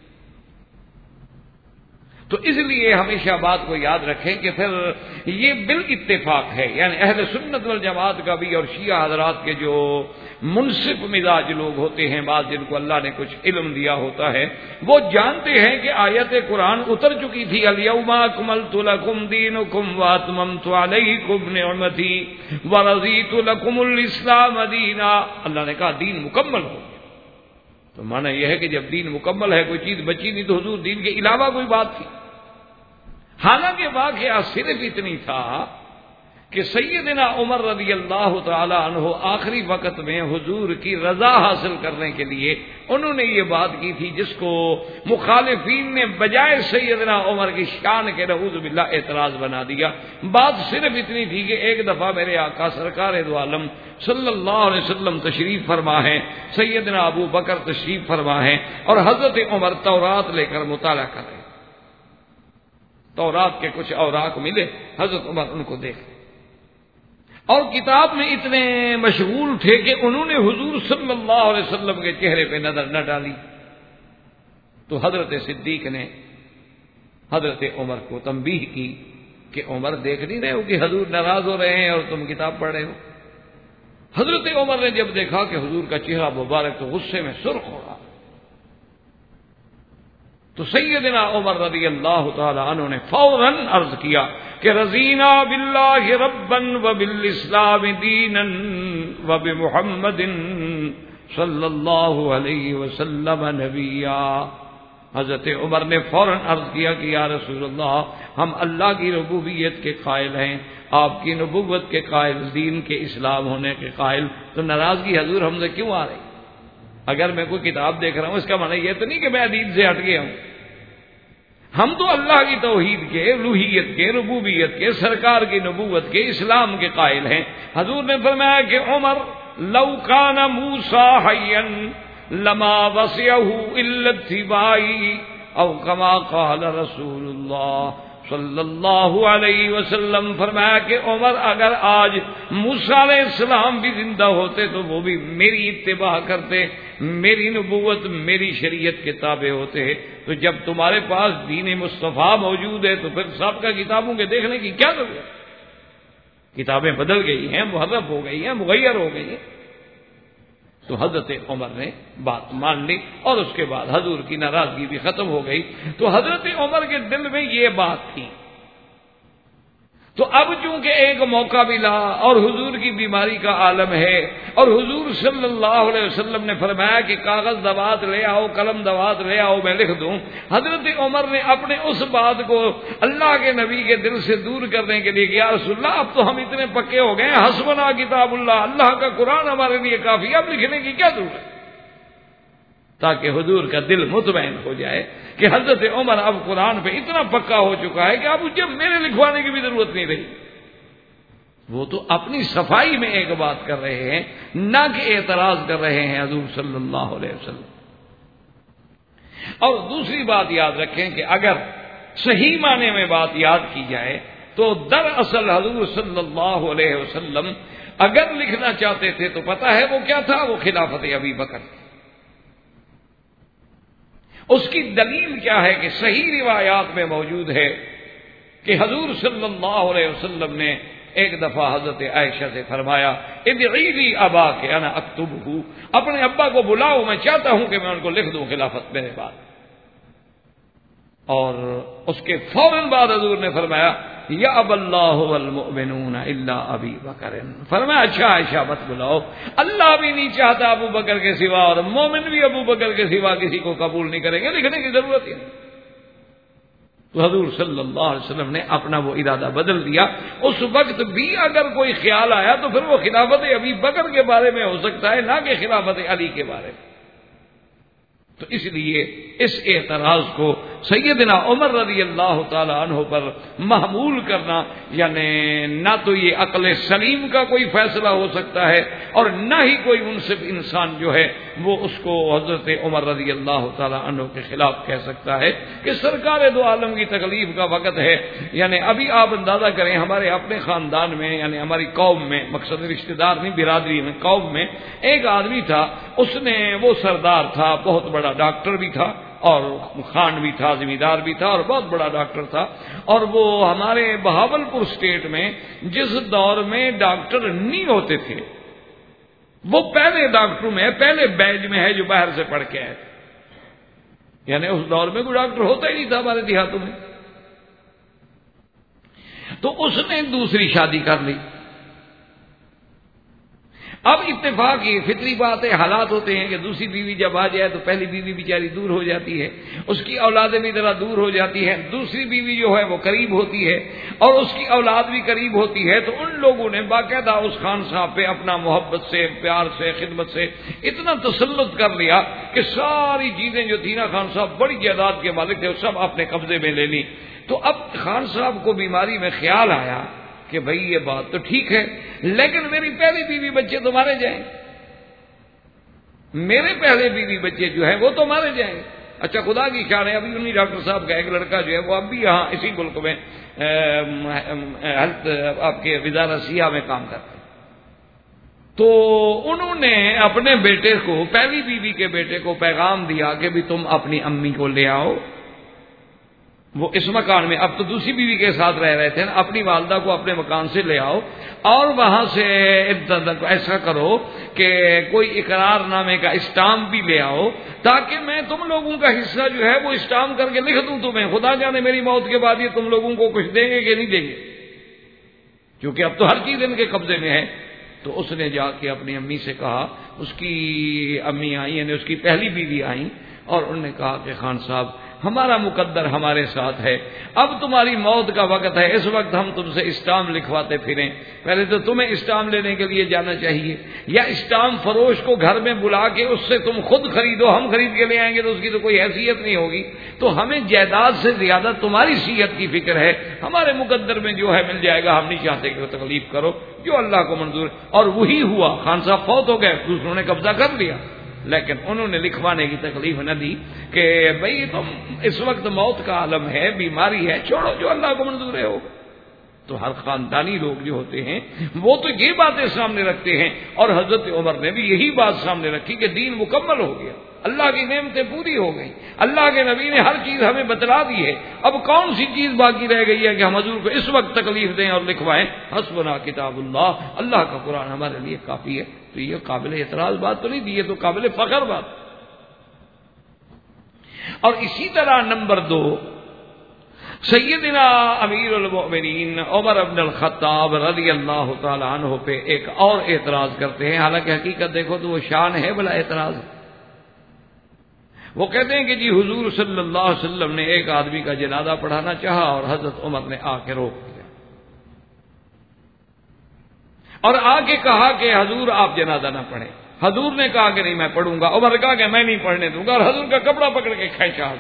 تو اس لیے ہمیشہ بات کو یاد رکھیں کہ پھر یہ بالاتفاق ہے، یعنی اہل سنت والجماعت کا بھی اور شیعہ حضرات کے جو منصف مزاج لوگ ہوتے ہیں، بعض جن کو اللہ نے کچھ علم دیا ہوتا ہے، وہ جانتے ہیں کہ آیت قرآن اتر چکی تھی، الیوم اکملت لکم دینکم واتممت علیکم نعمتی ورضیت لکم الاسلام دینا۔ اللہ نے کہا دین مکمل ہو، تو معنی یہ ہے کہ جب دین مکمل ہے، کوئی چیز بچی نہیں، تو حضور دین کے علاوہ کوئی بات تھی؟ حالانکہ واقعہ صرف اتنی تھا کہ سیدنا عمر رضی اللہ تعالی عنہ آخری وقت میں حضور کی رضا حاصل کرنے کے لیے انہوں نے یہ بات کی تھی جس کو مخالفین نے بجائے سیدنا عمر کی شان کے نعوذ باللہ اعتراض بنا دیا۔ بات صرف اتنی تھی کہ ایک دفعہ میرے آقا سرکار دو عالم صلی اللہ علیہ وسلم تشریف فرما ہے، سیدنا ابو بکر تشریف فرما ہے، اور حضرت عمر تورات لے کر مطالعہ کر رہے۔ تورات کے کچھ اوراق ملے، حضرت عمر ان کو دیکھ، اور کتاب میں اتنے مشغول تھے کہ انہوں نے حضور صلی اللہ علیہ وسلم کے چہرے پہ نظر نہ ڈالی۔ تو حضرت صدیق نے حضرت عمر کو تنبیہ کی کہ عمر دیکھ نہیں رہے ہو کہ حضور ناراض ہو رہے ہیں اور تم کتاب پڑھ رہے ہو؟ حضرت عمر نے جب دیکھا کہ حضور کا چہرہ مبارک تو غصے میں سرخ ہو رہا، تو سیدنا عمر رضی اللہ تعالی عنہ نے فوراً عرض کیا کہ رضینا باللہ ربا وبالاسلام دینا وبمحمد صلی اللہ علیہ وسلم نبیا۔ حضرت عمر نے فوراً عرض کیا کہ یا رسول اللہ، ہم اللہ کی ربوبیت کے قائل ہیں، آپ کی نبوت کے قائل، دین کے اسلام ہونے کے قائل، تو ناراضگی حضور ہم سے کیوں آ رہی؟ اگر میں کوئی کتاب دیکھ رہا ہوں اس کا معنی یہ تو نہیں کہ میں دین سے ہٹ گیا ہوں۔ ہم تو اللہ کی توحید کے، الوہیت کے، ربوبیت کے، سرکار کی نبوت کے، اسلام کے قائل ہیں۔ حضور نے فرمایا کہ عمر لو کان موسیٰ حیا لما وسعہ الا اتباعی او کما قال رسول اللہ صلی اللہ علیہ وسلم۔ فرمایا کہ عمر اگر آج موسیٰ علیہ السلام بھی زندہ ہوتے تو وہ بھی میری اتباع کرتے، میری نبوت، میری شریعت کے تابع ہوتے۔ تو جب تمہارے پاس دین مصطفیٰ موجود ہے تو پھر سابقہ کتابوں کے دیکھنے کی کیا ضرورت؟ کتابیں بدل گئی ہیں، محرف ہو گئی ہیں، مغیر ہو گئی ہیں۔ تو حضرت عمر نے بات مان لی اور اس کے بعد حضور کی ناراضگی بھی ختم ہو گئی۔ تو حضرت عمر کے دل میں یہ بات تھی۔ تو اب چونکہ ایک موقع ملا اور حضور کی بیماری کا عالم ہے، اور حضور صلی اللہ علیہ وسلم نے فرمایا کہ کاغذ دوات لے آؤ، قلم دوات لے آؤ، میں لکھ دوں۔ حضرت عمر نے اپنے اس بات کو اللہ کے نبی کے دل سے دور کرنے کے لیے کہ یا رسول اللہ اب تو ہم اتنے پکے ہو گئے ہیں، حسبنا کتاب اللہ، اللہ کا قرآن ہمارے لیے کافی، اب لکھنے کی کیا ضرورت؟ تاکہ حضور کا دل مطمئن ہو جائے کہ حضرت عمر اب قرآن پہ اتنا پکا ہو چکا ہے کہ اب مجھے میرے لکھوانے کی بھی ضرورت نہیں رہی۔ وہ تو اپنی صفائی میں ایک بات کر رہے ہیں، نہ کہ اعتراض کر رہے ہیں حضور صلی اللہ علیہ وسلم۔ اور دوسری بات یاد رکھیں کہ اگر صحیح معنی میں بات یاد کی جائے تو دراصل حضور صلی اللہ علیہ وسلم اگر لکھنا چاہتے تھے تو پتہ ہے وہ کیا تھا؟ وہ خلافت ابی بکر۔ اس کی دلیل کیا ہے کہ صحیح روایات میں موجود ہے کہ حضور صلی اللہ علیہ وسلم نے ایک دفعہ حضرت عائشہ سے فرمایا ادعی لی ابا کہ انا اکتبہ، اپنے ابا کو بلاؤ، میں چاہتا ہوں کہ میں ان کو لکھ دوں خلافت میرے بعد۔ اور اس کے فوراً بعد حضور نے فرمایا یا اب اللہ والمؤمنون الا ابی بکر، فرمایا اچھا عائشہ مت بلاؤ، اللہ بھی نہیں چاہتا ابو بکر کے سوا اور مومن بھی ابو بکر کے سوا کسی کو قبول نہیں کریں گے، لکھنے کی ضرورت ہی نہیں۔ تو حضور صلی اللہ علیہ وسلم نے اپنا وہ ارادہ بدل دیا۔ اس وقت بھی اگر کوئی خیال آیا تو پھر وہ خلافت ابی بکر کے بارے میں ہو سکتا ہے، نہ کہ خلافت علی کے بارے میں۔ تو اس لیے اس اعتراض کو سیدنا عمر رضی اللہ تعالی عنہ پر محمول کرنا یعنی نہ تو یہ عقل سلیم کا کوئی فیصلہ ہو سکتا ہے اور نہ ہی کوئی منصف انسان جو ہے وہ اس کو حضرت عمر رضی اللہ تعالی عنہ کے خلاف کہہ سکتا ہے کہ سرکار دو عالم کی تکلیف کا وقت ہے. یعنی ابھی آپ اندازہ کریں ہمارے اپنے خاندان میں یعنی ہماری قوم میں، مقصد رشتہ دار نہیں برادری میں، قوم میں ایک آدمی تھا، اس نے وہ سردار تھا، بہت بڑا ڈاکٹر بھی تھا اور خان بھی تھا، زمیندار بھی تھا اور بہت بڑا ڈاکٹر تھا. اور وہ ہمارے بہاولپور اسٹیٹ میں جس دور میں ڈاکٹر نہیں ہوتے تھے وہ پہلے ڈاکٹروں میں پہلے بیچ میں ہے جو باہر سے پڑھ کے آئے. یعنی اس دور میں کوئی ڈاکٹر ہوتا ہی نہیں تھا ہمارے دیہاتوں میں. تو اس نے دوسری شادی کر لی. اب اتفاق یہ فطری بات ہے، حالات ہوتے ہیں کہ دوسری بیوی جب آ جائے تو پہلی بیوی بیچاری دور ہو جاتی ہے، اس کی اولادیں بھی ذرا دور ہو جاتی ہیں، دوسری بیوی جو ہے وہ قریب ہوتی ہے اور اس کی اولاد بھی قریب ہوتی ہے. تو ان لوگوں نے باقاعدہ اس خان صاحب پہ اپنا محبت سے، پیار سے، خدمت سے اتنا تسلط کر لیا کہ ساری چیزیں جو تھی نا، خان صاحب بڑی جائیداد کے مالک تھے، وہ سب اپنے قبضے میں لے لی. تو اب خان صاحب کو بیماری میں خیال آیا کہ بھئی یہ بات تو ٹھیک ہے لیکن میری پہلی بیوی بچے تو مارے جائیں، میرے پہلے بیوی بچے جو ہیں وہ تو مارے جائیں. اچھا خدا کی شان ہے ابھی انہی ڈاکٹر صاحب کا ایک لڑکا جو ہے وہ اب بھی یہاں اسی ملک میں ہیلتھ آپ کے وزارت سیاہ میں کام کرتے ہیں. تو انہوں نے اپنے بیٹے کو، پہلی بیوی کے بیٹے کو پیغام دیا کہ بھی تم اپنی امی کو لے آؤ. وہ اس مکان میں، اب تو دوسری بیوی کے ساتھ رہ رہے تھے نا، اپنی والدہ کو اپنے مکان سے لے آؤ اور وہاں سے ایسا کرو کہ کوئی اقرار نامے کا اسٹامپ بھی لے آؤ تاکہ میں تم لوگوں کا حصہ جو ہے وہ اسٹامپ کر کے لکھ دوں تمہیں. خدا جانے میری موت کے بعد یہ تم لوگوں کو کچھ دیں گے کہ نہیں دیں گے، کیونکہ اب تو ہر چیز ان کے قبضے میں ہے. تو اس نے جا کے اپنی امی سے کہا، اس کی امی آئی یعنی اس کی پہلی بیوی آئی اور انہوں نے کہا کہ خان صاحب ہمارا مقدر ہمارے ساتھ ہے، اب تمہاری موت کا وقت ہے، اس وقت ہم تم سے اسٹامپ لکھواتے پھریں. پہلے تو تمہیں اسٹامپ لینے کے لیے جانا چاہیے، یا اسٹامپ فروش کو گھر میں بلا کے اس سے تم خود خریدو، ہم خرید کے لے آئیں گے تو اس کی تو کوئی حیثیت نہیں ہوگی. تو ہمیں جائیداد سے زیادہ تمہاری صحت کی فکر ہے، ہمارے مقدر میں جو ہے مل جائے گا، ہم نہیں چاہتے کہ وہ تکلیف کرو، جو اللہ کو منظور. اور وہی ہوا، خان صاحب فوت ہو گئے، دوسروں نے قبضہ کر لیا، لیکن انہوں نے لکھوانے کی تکلیف نہ دی کہ بھئی تم اس وقت موت کا عالم ہے، بیماری ہے، چھوڑو جو اللہ کو منظور ہے ہو. تو ہر خاندانی لوگ جو ہوتے ہیں وہ تو یہ باتیں سامنے رکھتے ہیں، اور حضرت عمر نے بھی یہی بات سامنے رکھی کہ دین مکمل ہو گیا، اللہ کی نعمتیں پوری ہو گئی، اللہ کے نبی نے ہر چیز ہمیں بتلا دی ہے، اب کون سی چیز باقی رہ گئی ہے کہ ہم حضور کو اس وقت تکلیف دیں اور لکھوائیں. حسبنا کتاب اللہ، اللہ کا قرآن ہمارے لیے کافی ہے. تو یہ قابل اعتراض بات تو نہیں دی، یہ تو قابل فخر بات. اور اسی طرح نمبر 2، سیدنا امیر المؤمنین عمر بن الخطاب رضی اللہ تعالی عنہ پہ ایک اور اعتراض کرتے ہیں، حالانکہ حقیقت دیکھو تو وہ شان ہے بلا اعتراض. وہ کہتے ہیں کہ جی حضور صلی اللہ علیہ وسلم نے ایک آدمی کا جنازہ پڑھانا چاہا اور حضرت عمر نے آ کے روک دیا اور آ کے کہا کہ حضور آپ جنازہ نہ پڑھیں. حضور نے کہا کہ نہیں میں پڑھوں گا، عمر نے کہا کہ میں نہیں پڑھنے دوں گا، اور حضور کا کپڑا پکڑ کے کھینچا.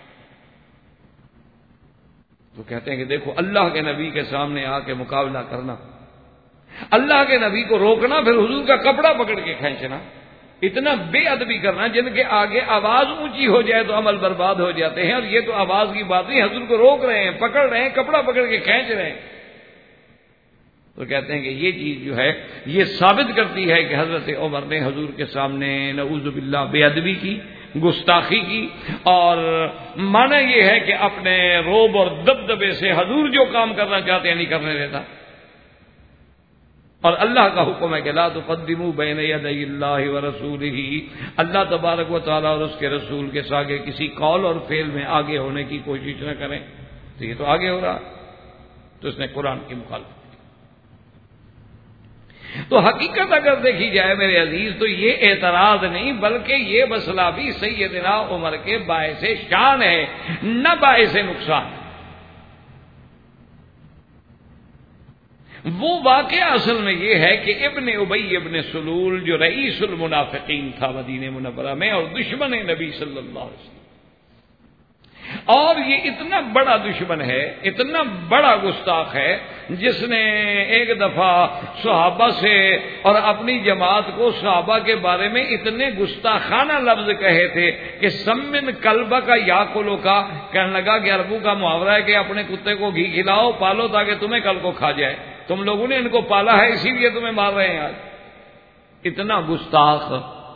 تو کہتے ہیں کہ دیکھو اللہ کے نبی کے سامنے آ کے مقابلہ کرنا، اللہ کے نبی کو روکنا، پھر حضور کا کپڑا پکڑ کے کھینچنا، اتنا بے ادبی کرنا. جن کے آگے آواز اونچی ہو جائے تو عمل برباد ہو جاتے ہیں، اور یہ تو آواز کی بات نہیں، حضور کو روک رہے ہیں، پکڑ رہے ہیں، کپڑا پکڑ کے کھینچ رہے ہیں. تو کہتے ہیں کہ یہ چیز جو ہے یہ ثابت کرتی ہے کہ حضرت عمر نے حضور کے سامنے نعوذ باللہ بے ادبی کی، گستاخی کی، اور معنی یہ ہے کہ اپنے روب اور دبدبے سے حضور جو کام کرنا چاہتے ہیں نہیں کرنے دیتا. اور اللہ کا حکم ہے کہ لا تقدموا بین یدی اللہ ورسولہ، اللہ تبارک و تعالیٰ اور اس کے رسول کے آگے کسی قول اور فعل میں آگے ہونے کی کوشش نہ کریں. تو یہ تو آگے ہو رہا، تو اس نے قرآن کی مخالفت. تو حقیقت اگر دیکھی جائے میرے عزیز تو یہ اعتراض نہیں بلکہ یہ مسئلہ بھی سیدنا عمر کے باعث شان ہے، نہ باعث نقصان. وہ واقعہ اصل میں یہ ہے کہ ابن ابی ابن سلول جو رئیس المنافقین تھا مدینہ منورہ میں اور دشمن نبی صلی اللہ علیہ وسلم، اور یہ اتنا بڑا دشمن ہے، اتنا بڑا گستاخ ہے، جس نے ایک دفعہ صحابہ سے اور اپنی جماعت کو صحابہ کے بارے میں اتنے گستاخانہ لفظ کہے تھے کہ سمن کلبہ کا یاکلو کا، کہنے لگا کہ عربوں کا محاورہ ہے کہ اپنے کتے کو گھی کھلاؤ پالو تاکہ تمہیں کل کو کھا جائے، تم لوگوں نے ان کو پالا ہے اسی لیے تمہیں مار رہے ہیں آج۔ اتنا گستاخ۔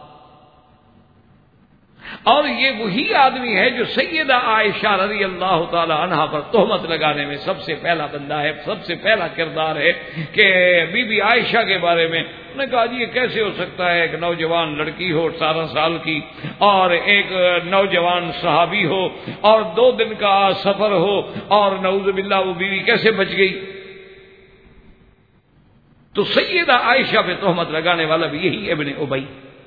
اور یہ وہی آدمی ہے جو سیدہ عائشہ رضی اللہ تعالی عنہا پر تہمت لگانے میں سب سے پہلا بندہ ہے، سب سے پہلا کردار ہے کہ بی بی عائشہ کے بارے میں انہوں نے کہا جی یہ کیسے ہو سکتا ہے ایک نوجوان لڑکی ہو 18 سال کی اور ایک نوجوان صحابی ہو اور 2 دن کا سفر ہو اور نعوذ باللہ وہ بیوی کیسے بچ گئی؟ تو سیدہ عائشہ پہ تہمت لگانے والا بھی یہی ابن ابی،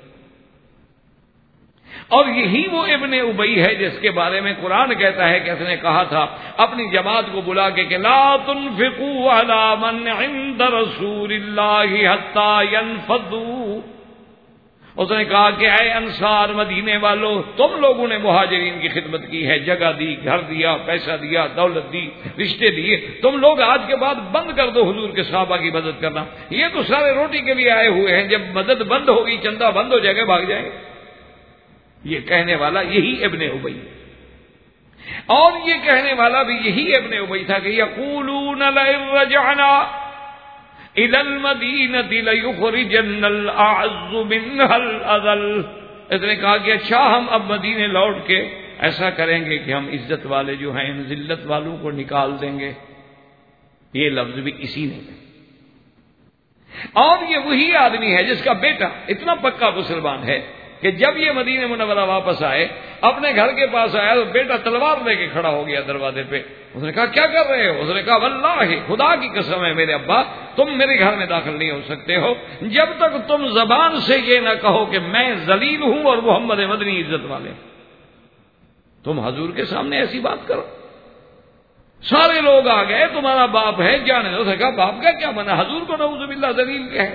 اور یہی وہ ابن ابی ہے جس کے بارے میں قرآن کہتا ہے کہ اس نے کہا تھا اپنی جماعت کو بلا کے کہ لا تنفقوا علی من عند رسول اللہ حتی ينفضوا، اس نے کہا کہ اے انصار مدینے والوں، تم لوگوں نے مہاجرین کی خدمت کی ہے، جگہ دی، گھر دیا، پیسہ دیا، دولت دی، رشتے دیے، تم لوگ آج کے بعد بند کر دو حضور کے صحابہ کی مدد کرنا، یہ تو سارے روٹی کے لیے آئے ہوئے ہیں، جب مدد بند ہوگی چندہ بند ہو جائے گا بھاگ جائیں گے۔ یہ کہنے والا یہی ابن ابی، اور یہ کہنے والا بھی یہی ابن ابی تھا کہ یقولون لئن رجعنا الى المدینة لیخرجن الاعز منها الاذل، اس نے کہا کہ اچھا ہم اب مدینے لوٹ کے ایسا کریں گے کہ ہم عزت والے جو ہیں ان ذلت والوں کو نکال دیں گے۔ یہ لفظ بھی اسی نے کہا، اور یہ وہی آدمی ہے جس کا بیٹا اتنا پکا مسلمان ہے کہ جب یہ مدینہ منورہ واپس آئے اپنے گھر کے پاس آیا تو بیٹا تلوار لے کے کھڑا ہو گیا دروازے پہ۔ اس نے کہا کیا کر رہے ہو؟ اس نے کہا واللہ خدا کی قسم ہے میرے ابا تم میرے گھر میں داخل نہیں ہو سکتے ہو جب تک تم زبان سے یہ نہ کہو کہ میں ذلیل ہوں اور محمد مدنی عزت والے۔ تم حضور کے سامنے ایسی بات کرو، سارے لوگ آ گئے تمہارا باپ ہے جانے دو۔ اس نے کہا باپ کا کیا بنا، حضور کو نعوذ باللہ ذلیل کہے۔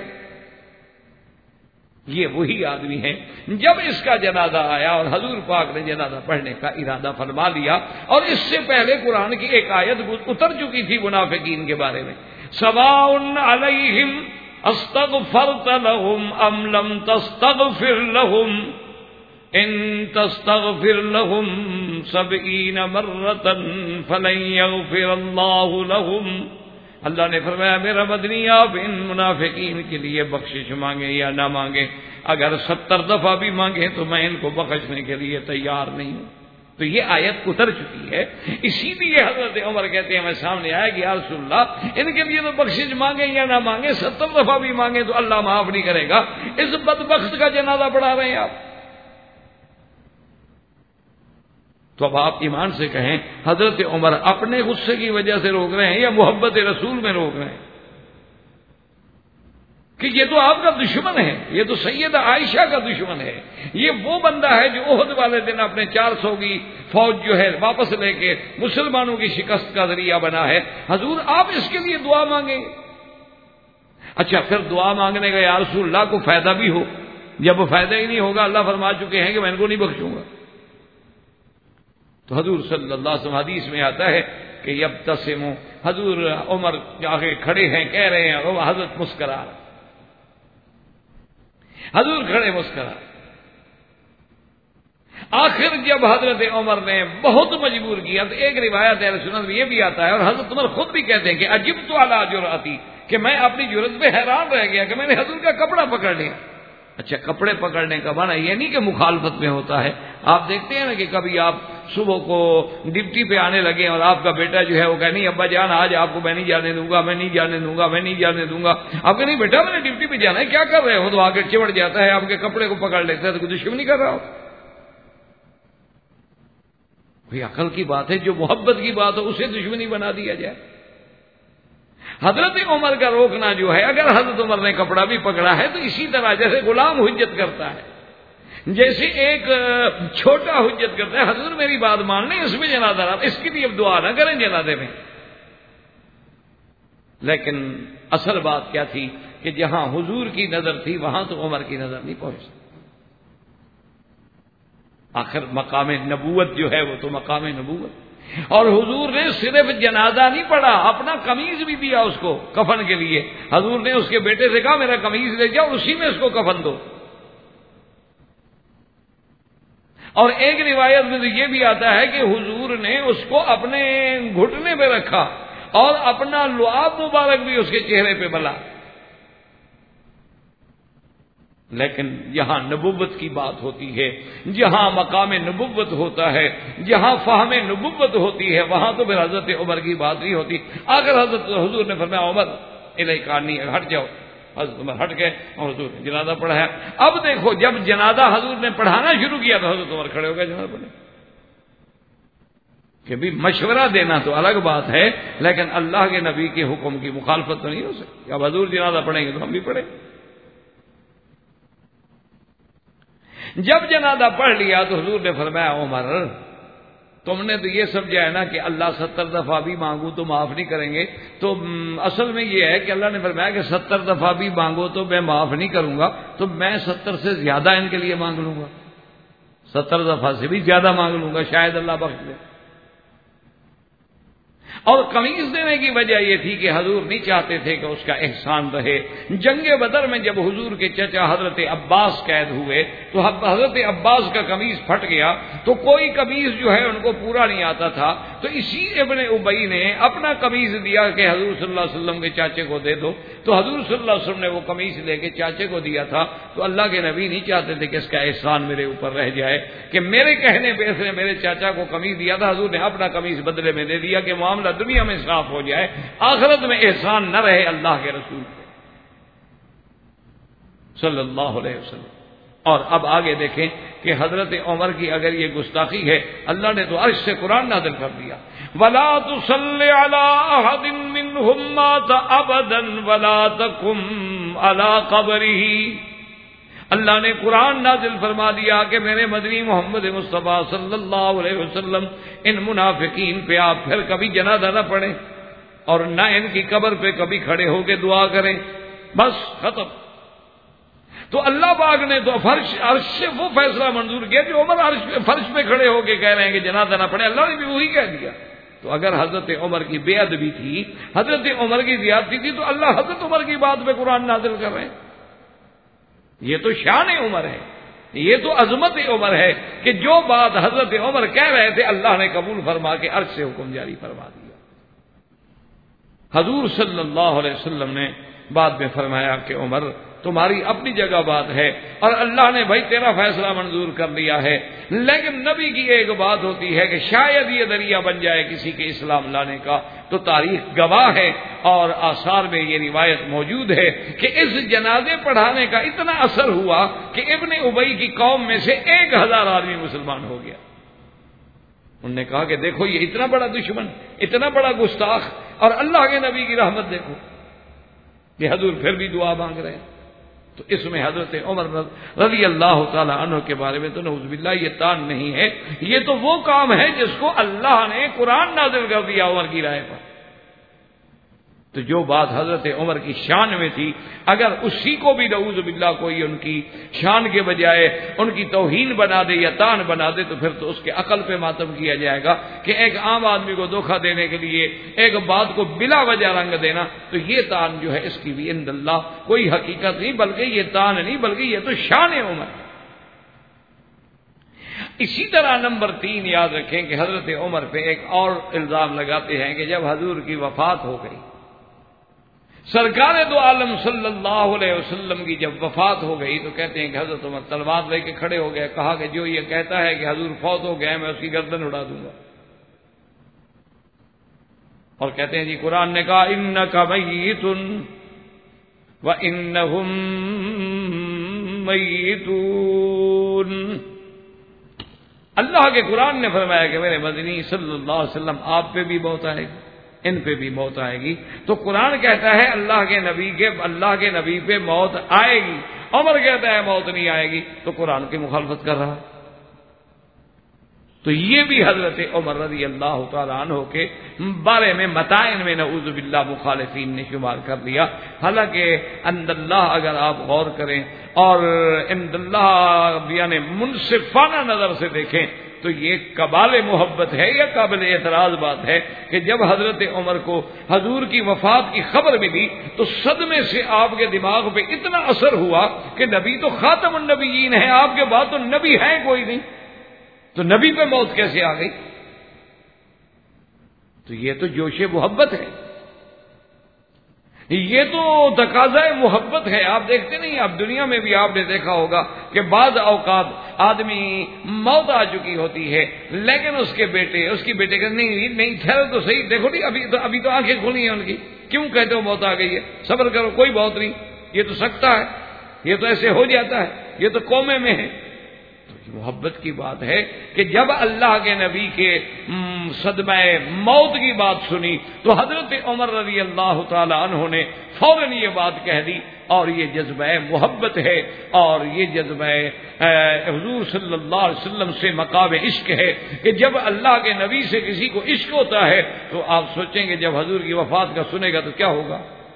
یہ وہی آدمی ہے جب اس کا جنازہ آیا اور حضور پاک نے جنازہ پڑھنے کا ارادہ فرما لیا، اور اس سے پہلے قرآن کی ایک آیت اتر چکی تھی منافقین کے بارے میں، سواء علیہم استغفرت لهم ام لم تستغفر لهم ان تستغفر لهم 70 مرة فلن يغفر الله لهم۔ اللہ نے فرمایا میرا مدنی آپ ان منافقین کے لیے بخشش مانگے یا نہ مانگے، اگر 70 دفعہ بھی مانگے تو میں ان کو بخشنے کے لیے تیار نہیں ہوں۔ تو یہ آیت اتر چکی ہے، اسی لیے حضرت عمر کہتے ہیں میں سامنے آیا کہ یا رسول اللہ ان کے لیے تو بخشش مانگے یا نہ مانگے 70 دفعہ بھی مانگے تو اللہ معاف نہیں کرے گا، اس بدبخت کا جنازہ پڑھا رہے ہیں آپ۔ تو اب آپ ایمان سے کہیں حضرت عمر اپنے غصے کی وجہ سے روک رہے ہیں یا محبت رسول میں روک رہے ہیں؟ کہ یہ تو آپ کا دشمن ہے، یہ تو سیدہ عائشہ کا دشمن ہے، یہ وہ بندہ ہے جو احد والے دن اپنے 400 کی فوج جو ہے واپس لے کے مسلمانوں کی شکست کا ذریعہ بنا ہے، حضور آپ اس کے لیے دعا مانگیں گے؟ اچھا پھر دعا مانگنے کا یا رسول اللہ کو فائدہ بھی ہو، جب وہ فائدہ ہی نہیں ہوگا اللہ فرما چکے ہیں کہ میں ان کو نہیں بخشوں گا۔ تو حضور صلی اللہ علیہ وسلم حدیث میں آتا ہے کہ یبتسم، حضور عمر آگے کھڑے ہیں کہہ رہے ہیں اور حضرت مسکرا، حضور کھڑے مسکرا۔ آخر جب حضرت عمر نے بہت مجبور کیا تو ایک روایت اہل سنت میں یہ بھی آتا ہے اور حضرت عمر خود بھی کہتے ہیں کہ عجبت علی جرأتی، کہ میں اپنی جرأت پہ حیران رہ گیا کہ میں نے حضور کا کپڑا پکڑ لیا۔ اچھا کپڑے پکڑنے کا معنی یہ نہیں کہ مخالفت میں ہوتا ہے، آپ دیکھتے ہیں نا کہ کبھی آپ صبح کو ڈپٹی پہ آنے لگے اور آپ کا بیٹا جو ہے وہ کہے نہیں ابا جان آج آپ کو میں نہیں جانے دوں گا، میں نہیں جانے دوں گا، میں نہیں جانے دوں گا۔ آپ کہ نہیں بیٹا میں نے ڈپٹی پہ جانا ہے، کیا کر رہے ہو؟ تو آگے چمڑ جاتا ہے، آپ کے کپڑے کو پکڑ لیتا ہے، تو کوئی دشمنی کر رہا ہو؟ کوئی عقل کی بات ہے، جو محبت کی بات ہو اسے دشمنی بنا دیا جائے۔ حضرت عمر کا روکنا جو ہے، اگر حضرت عمر نے کپڑا بھی پکڑا ہے تو اسی طرح جیسے غلام حجت کرتا ہے، جیسے ایک چھوٹا حجت کرتا ہے، حضور میری بات مان لیں اس میں جنازہ رہا، اس کی بھی اب دعا نہ کریں جنازے میں۔ لیکن اصل بات کیا تھی کہ جہاں حضور کی نظر تھی وہاں تو عمر کی نظر نہیں پہنچ سکتی. آخر مقام نبوت جو ہے وہ تو مقام نبوت. اور حضور نے صرف جنازہ نہیں پڑھا، اپنا قمیض بھی دیا اس کو کفن کے لیے. حضور نے اس کے بیٹے سے کہا میرا قمیض لے جاؤ، اسی میں اس کو کفن دو. اور ایک روایت میں تو یہ بھی آتا ہے کہ حضور نے اس کو اپنے گھٹنے پہ رکھا اور اپنا لعاب مبارک بھی اس کے چہرے پہ ملا. لیکن یہاں نبوت کی بات ہوتی ہے، جہاں مقام نبوت ہوتا ہے، جہاں فہم نبوت ہوتی ہے، وہاں تو پھر حضرت عمر کی بات نہیں ہوتی. آخر حضرت حضور نے فرمایا عمر الیک عنی، ہٹ جاؤ. حضرت عمر ہٹ گئے اور حضور نے جنازہ پڑھایا. اب دیکھو جب جنازہ حضور نے پڑھانا شروع کیا تو حضرت عمر کھڑے ہو گئے جنازہ پڑھنے. کہ بھی مشورہ دینا تو الگ بات ہے، لیکن اللہ کے نبی کے حکم کی مخالفت تو نہیں ہو سکتی. اب حضور جنازہ پڑھیں گے تو ہم بھی پڑھیں. جب جنازہ پڑھ لیا تو حضور نے فرمایا عمر تم نے تو یہ سمجھا ہے نا کہ اللہ 70 دفعہ بھی مانگو تو معاف نہیں کریں گے، تو اصل میں یہ ہے کہ اللہ نے فرمایا کہ 70 دفعہ بھی مانگو تو میں معاف نہیں کروں گا، تو میں 70 سے زیادہ ان کے لیے مانگ لوں گا، 70 دفعہ سے بھی زیادہ مانگ لوں گا، شاید اللہ بخش دے. اور قمیض دینے کی وجہ یہ تھی کہ حضور نہیں چاہتے تھے کہ اس کا احسان رہے. جنگ بدر میں جب حضور کے چچا حضرت عباس قید ہوئے تو حضرت عباس کا قمیض پھٹ گیا، تو کوئی قمیض جو ہے ان کو پورا نہیں آتا تھا، تو اسی ابن ابی نے اپنا قمیض دیا کہ حضور صلی اللہ علیہ وسلم کے چاچے کو دے دو. تو حضور صلی اللہ علیہ وسلم نے وہ قمیض لے کے چاچے کو دیا تھا. تو اللہ کے نبی نہیں چاہتے تھے کہ اس کا احسان میرے اوپر رہ جائے، کہ میرے کہنے پہ اس نے میرے چاچا کو قمیض دیا تھا، حضور نے اپنا قمیض بدلے میں دے دیا کہ معاملہ دنیا میں صاف ہو جائے، آخرت میں احسان نہ رہے اللہ کے رسول پہ صلی اللہ علیہ وسلم. اور اب آگے دیکھیں کہ حضرت عمر کی اگر یہ گستاخی ہے، اللہ نے تو عرش سے قرآن نازل کر دیا، وَلَا تُصَلِّ عَلَىٰ أَحَدٍ مِّنْهُم مَّاتَ أَبَدًا وَلَا تَقُمْ عَلَىٰ قَبْرِهِ. اللہ نے قرآن نازل فرما دیا کہ میرے مدنی محمد مصطفیٰ صلی اللہ علیہ وسلم ان منافقین پہ آپ پھر کبھی جنازہ نہ پڑھیں اور نہ ان کی قبر پہ کبھی کھڑے ہو کے دعا کریں، بس ختم. تو اللہ پاک نے تو عرش سے وہ فیصلہ منظور کیا کہ عمر فرش پہ کھڑے ہو کے کہہ رہے ہیں کہ جنازہ نہ پڑھے. اللہ نے بھی وہی کہہ دیا. تو اگر حضرت عمر کی بے ادبی تھی، حضرت عمر کی زیادتی تھی، تو اللہ حضرت عمر کی بات پہ قرآن نازل کر رہے ہیں. یہ تو شان عمر ہے، یہ تو عظمت عمر ہے کہ جو بات حضرت عمر کہہ رہے تھے اللہ نے قبول فرما کے عرش سے حکم جاری فرما دیا. حضور صلی اللہ علیہ وسلم نے بعد میں فرمایا کہ عمر تمہاری اپنی جگہ بات ہے اور اللہ نے بھائی تیرا فیصلہ منظور کر لیا ہے، لیکن نبی کی ایک بات ہوتی ہے کہ شاید یہ ذریعہ بن جائے کسی کے اسلام لانے کا. تو تاریخ گواہ ہے اور آثار میں یہ روایت موجود ہے کہ اس جنازے پڑھانے کا اتنا اثر ہوا کہ ابن ابی کی قوم میں سے 1000 آدمی مسلمان ہو گیا. انہوں نے کہا کہ دیکھو یہ اتنا بڑا دشمن، اتنا بڑا گستاخ، اور اللہ کے نبی کی رحمت دیکھو کہ حضور پھر بھی دعا مانگ رہے ہیں. تو اس میں حضرت عمر رضی اللہ تعالی عنہ کے بارے میں تو نعوذ باللہ یہ تان نہیں ہے، یہ تو وہ کام ہے جس کو اللہ نے قرآن نازل کر دیا عمر کی رائے پر. تو جو بات حضرت عمر کی شان میں تھی اگر اسی کو بھی نعوذ باللہ کوئی ان کی شان کے بجائے ان کی توہین بنا دے یا تان بنا دے تو پھر تو اس کے عقل پہ ماتم کیا جائے گا کہ ایک عام آدمی کو دھوکہ دینے کے لیے ایک بات کو بلا وجہ رنگ دینا، تو یہ تان جو ہے اس کی بھی عند اللہ کوئی حقیقت نہیں، بلکہ یہ تان نہیں بلکہ یہ تو شان عمر ہے. اسی طرح نمبر 3 یاد رکھیں کہ حضرت عمر پہ ایک اور الزام لگاتے ہیں کہ جب حضور کی وفات ہو گئی، سرکار دو عالم صلی اللہ علیہ وسلم کی جب وفات ہو گئی تو کہتے ہیں کہ حضرت عمر تلوار لے کے کھڑے ہو گئے، کہا کہ جو یہ کہتا ہے کہ حضور فوت ہو گئے میں اس کی گردن اڑا دوں گا. اور کہتے ہیں جی قرآن نے کہا انک میت وانہم میتون. اللہ کے قرآن نے فرمایا کہ میرے مدنی صلی اللہ علیہ وسلم آپ پہ بھی موت آئے گی، ان پہ بھی موت آئے گی. تو قرآن کہتا ہے اللہ کے نبی پہ موت آئے گی، عمر کہتا ہے موت نہیں آئے گی، تو قرآن کی مخالفت کر رہا. تو یہ بھی حضرت عمر رضی اللہ تعالیٰ عنہ کے بارے میں متائن میں نعوذ باللہ مخالفین نے شمار کر لیا. حالانکہ عند اللہ اگر آپ غور کریں اور عند اللہ یعنی منصفانہ نظر سے دیکھیں تو یہ قبال محبت ہے یا قابل اعتراض بات ہے کہ جب حضرت عمر کو حضور کی وفات کی خبر ملی تو صدمے سے آپ کے دماغ پہ اتنا اثر ہوا کہ نبی تو خاتم النبیین ہے، آپ کے بعد تو نبی ہے کوئی نہیں، تو نبی پہ موت کیسے آ گئی؟ تو یہ تو جوش محبت ہے، یہ تو تقاضۂ محبت ہے. آپ دیکھتے نہیں، اب دنیا میں بھی آپ نے دیکھا ہوگا کہ بعض اوقات آدمی موت آ چکی ہوتی ہے لیکن اس کے بیٹے اس کی بیٹے کہ نہیں ٹھہرو تو صحیح، دیکھو نہیں ابھی تو آنکھیں کھلی ہیں ان کی، کیوں کہتے ہو موت آ گئی ہے، صبر کرو کوئی موت نہیں، یہ تو سکتا ہے، یہ تو ایسے ہو جاتا ہے، یہ تو قومے میں ہے. محبت کی بات ہے کہ جب اللہ کے نبی کے صدمہ موت کی بات سنی تو حضرت عمر رضی اللہ تعالی عنہ نے فوراً یہ بات کہہ دی، اور یہ جذبہ محبت ہے اور یہ جذبہ حضور صلی اللہ علیہ وسلم سے مقام عشق ہے کہ جب اللہ کے نبی سے کسی کو عشق ہوتا ہے تو آپ سوچیں گے جب حضور کی وفات کا سنے گا تو کیا ہوگا.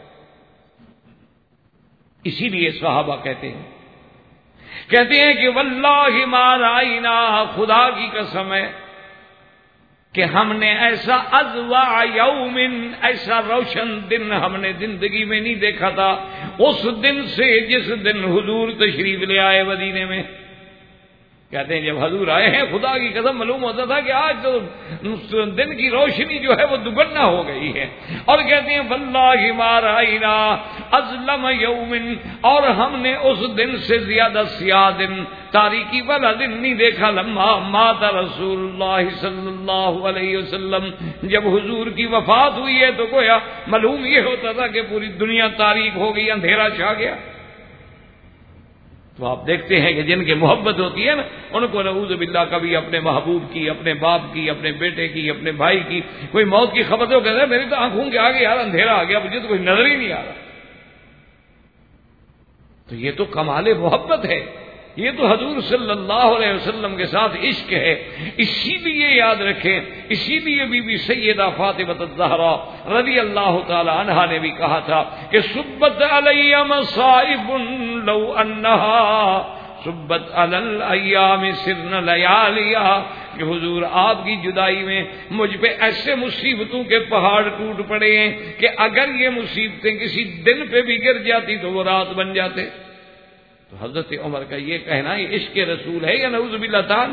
اسی لیے صحابہ کہتے ہیں کہ واللہ ما رائنا، خدا کی قسم ہے کہ ہم نے ایسا اضواء یوم، ایسا روشن دن ہم نے زندگی میں نہیں دیکھا تھا اس دن سے جس دن حضور تشریف لے آئے مدینے میں. کہتے ہیں جب حضور آئے ہیں خدا کی قسم معلوم ہوتا تھا کہ آج تو دن کی روشنی جو ہے وہ دوگنا ہو گئی ہے. اور کہتے ہیں واللہ ما رائنا اظلم یوم، اور ہم نے اس دن سے زیادہ سیاہ دن، تاریکی والا دن نہیں دیکھا لما مات رسول اللہ صلی اللہ علیہ وسلم. جب حضور کی وفات ہوئی ہے تو گویا معلوم یہ ہوتا تھا کہ پوری دنیا تاریک ہو گئی، اندھیرا چھا گیا. تو آپ دیکھتے ہیں کہ جن کی محبت ہوتی ہے نا ان کو نعوذ باللہ کبھی اپنے محبوب کی، اپنے باپ کی، اپنے بیٹے کی، اپنے بھائی کی کوئی موت کی خبر تو کہتے ہیں میری تو آنکھوں کے آگے یار اندھیرا آ گیا، مجھے تو کوئی نظر ہی نہیں آ رہا. تو یہ تو کمال محبت ہے، یہ تو حضور صلی اللہ علیہ وسلم کے ساتھ عشق ہے. اسی لیے یاد رکھیں، اسی لیے بی بی سیدہ فاطمہ الزہرا رضی اللہ تعالی عنہا نے بھی کہا تھا کہ سبت علی مصائب لو انہا سبت علی الایام سرن لیالیا، کہ حضور آپ کی جدائی میں مجھ پہ ایسے مصیبتوں کے پہاڑ ٹوٹ پڑے ہیں کہ اگر یہ مصیبتیں کسی دن پہ بھی گر جاتی تو وہ رات بن جاتے. تو حضرت عمر کا یہ کہنا یہ عشق رسول ہے یا نعوذ باللہ تعالی.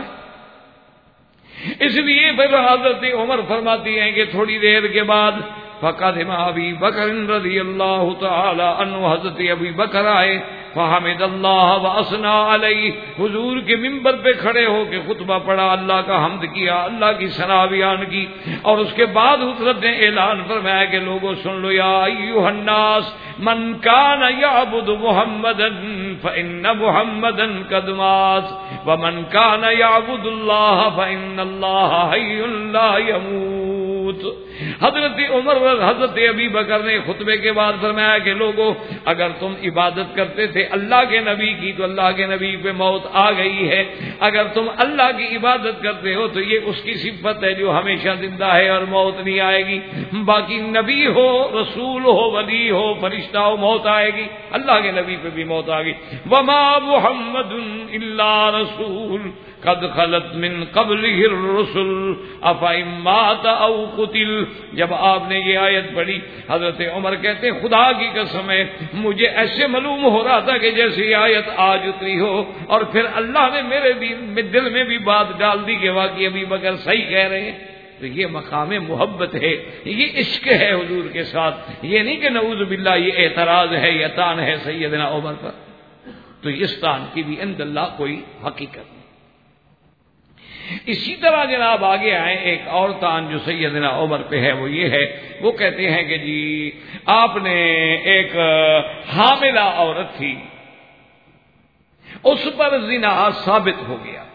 اس لیے پھر حضرت عمر فرماتی ہیں کہ تھوڑی دیر کے بعد فقدم ابی بکر رضی اللہ تعالی عنہ، حضرت ابی بکر آئے، فحمد اللہ واثنى علیہ، حضور کے منبر پہ کھڑے ہو کے خطبہ پڑھا، اللہ کا حمد کیا، اللہ کی ثنا بیان کی، اور اس کے بعد حضرت نے اعلان فرمایا کہ لوگوں سن لو، یا ایھا الناس من کان یعبد محمدا فإن محمدا قد مات ومن کان یعبد اللہ فإن اللہ حی لا یموت. حضرت عمر حضرت ابی بکر نے خطبے کے بعد فرمایا کہ لوگوں اگر تم عبادت کرتے تھے اللہ کے نبی کی تو اللہ کے نبی پہ موت آ گئی ہے، اگر تم اللہ کی عبادت کرتے ہو تو یہ اس کی صفت ہے جو ہمیشہ زندہ ہے اور موت نہیں آئے گی. باقی نبی ہو، رسول ہو، ولی ہو، فرشتہ ہو، موت آئے گی، اللہ کے نبی پہ بھی موت آ گئی. وما محمد الا رسول قد خلت من قبلہ الرسل افإن مات او قتل. جب آپ نے یہ آیت پڑھی حضرت عمر کہتے ہیں خدا کی قسم ہے مجھے ایسے معلوم ہو رہا تھا کہ جیسے یہ آیت آج اتری ہو، اور پھر اللہ نے میرے دل میں بھی بات ڈال دی کہ واقعی ابھی بکر صحیح کہہ رہے ہیں. تو یہ مقام محبت ہے، یہ عشق ہے حضور کے ساتھ، یہ نہیں کہ نعوذ باللہ یہ اعتراض ہے یا تان ہے سیدنا عمر پر. تو اس تان کی بھی عند اللہ کوئی حقیقت نہیں. اسی طرح جناب آگے آئے ایک اور تان جو سیدنا عمر پہ ہے وہ یہ ہے، وہ کہتے ہیں کہ جی آپ نے ایک حاملہ عورت تھی، اس پر زنا ثابت ہو گیا.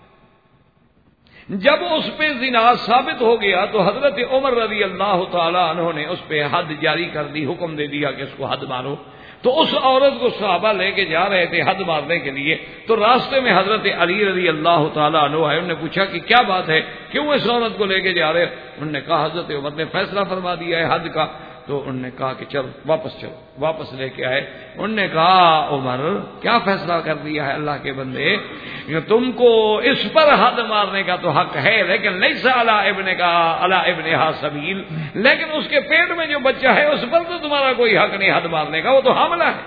جب اس پہ زنا ثابت ہو گیا تو حضرت عمر رضی اللہ تعالی عنہ نے اس پہ حد جاری کر دی، حکم دے دیا کہ اس کو حد مارو. تو اس عورت کو صحابہ لے کے جا رہے تھے حد مارنے کے لیے، تو راستے میں حضرت علی رضی اللہ تعالیٰ عنہ آئے، انہوں نے پوچھا کہ کیا بات ہے، کیوں اس عورت کو لے کے جا رہے؟ انہوں نے کہا حضرت عمر نے فیصلہ فرما دیا ہے حد کا۔ تو انہوں نے کہا کہ چلو واپس لے کے آئے۔ انہوں نے کہا عمر کیا فیصلہ کر دیا ہے اللہ کے بندے، تم کو اس پر حد مارنے کا تو حق ہے، لیکن لیس علی ابنہا سبیل، لیکن اس کے پیٹ میں جو بچہ ہے اس پر تو تمہارا کوئی حق نہیں حد مارنے کا، وہ تو حاملہ ہے۔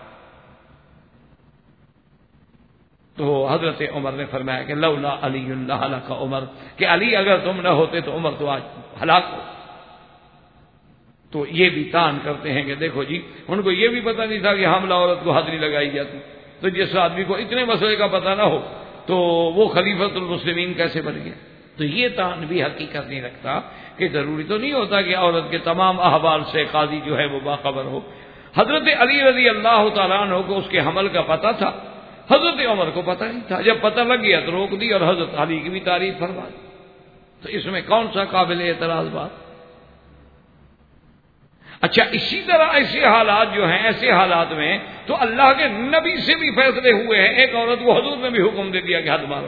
تو حضرت عمر نے فرمایا کہ لولا علی لہلک عمر، کہ علی اگر تم نہ ہوتے تو عمر تو آج ہلاک ہو۔ تو یہ بھی تان کرتے ہیں کہ دیکھو جی، ان کو یہ بھی پتہ نہیں تھا کہ حاملہ عورت کو حد نہیں لگائی جاتی، تو جس آدمی کو اتنے مسئلے کا پتہ نہ ہو تو وہ خلیفۃ المسلمین کیسے بن گیا؟ تو یہ تان بھی حقیقت نہیں رکھتا کہ ضروری تو نہیں ہوتا کہ عورت کے تمام احوال سے قاضی جو ہے وہ باخبر ہو۔ حضرت علی رضی اللہ تعالیٰ عنہ کو اس کے حمل کا پتہ تھا، حضرت عمر کو پتہ نہیں تھا، جب پتہ لگ گیا تو روک دی اور حضرت علی کی بھی تعریف فرما دی۔ تو اس میں کون سا قابل اعتراض بات؟ اچھا، اسی طرح ایسے حالات جو ہیں، ایسے حالات میں تو اللہ کے نبی سے بھی فیصلے ہوئے ہیں۔ ایک عورت کو حضور نے بھی حکم دے دیا کہ حد مارو،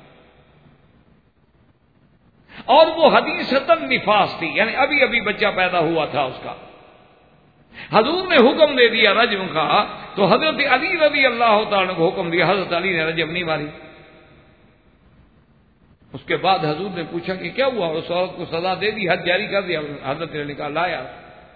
اور وہ حدیثتاً نفاس تھی، یعنی ابھی ابھی بچہ پیدا ہوا تھا اس کا، حضور نے حکم دے دیا رجم کا، تو حضرت علی رضی اللہ تعالیٰ کو حکم دیا، حضرت علی نے رجم نہیں ماری۔ اس کے بعد حضور نے پوچھا کہ کیا ہوا، اس عورت کو سزا دے دی، حد جاری کر دیا؟ حضرت نے کہا لا یار۔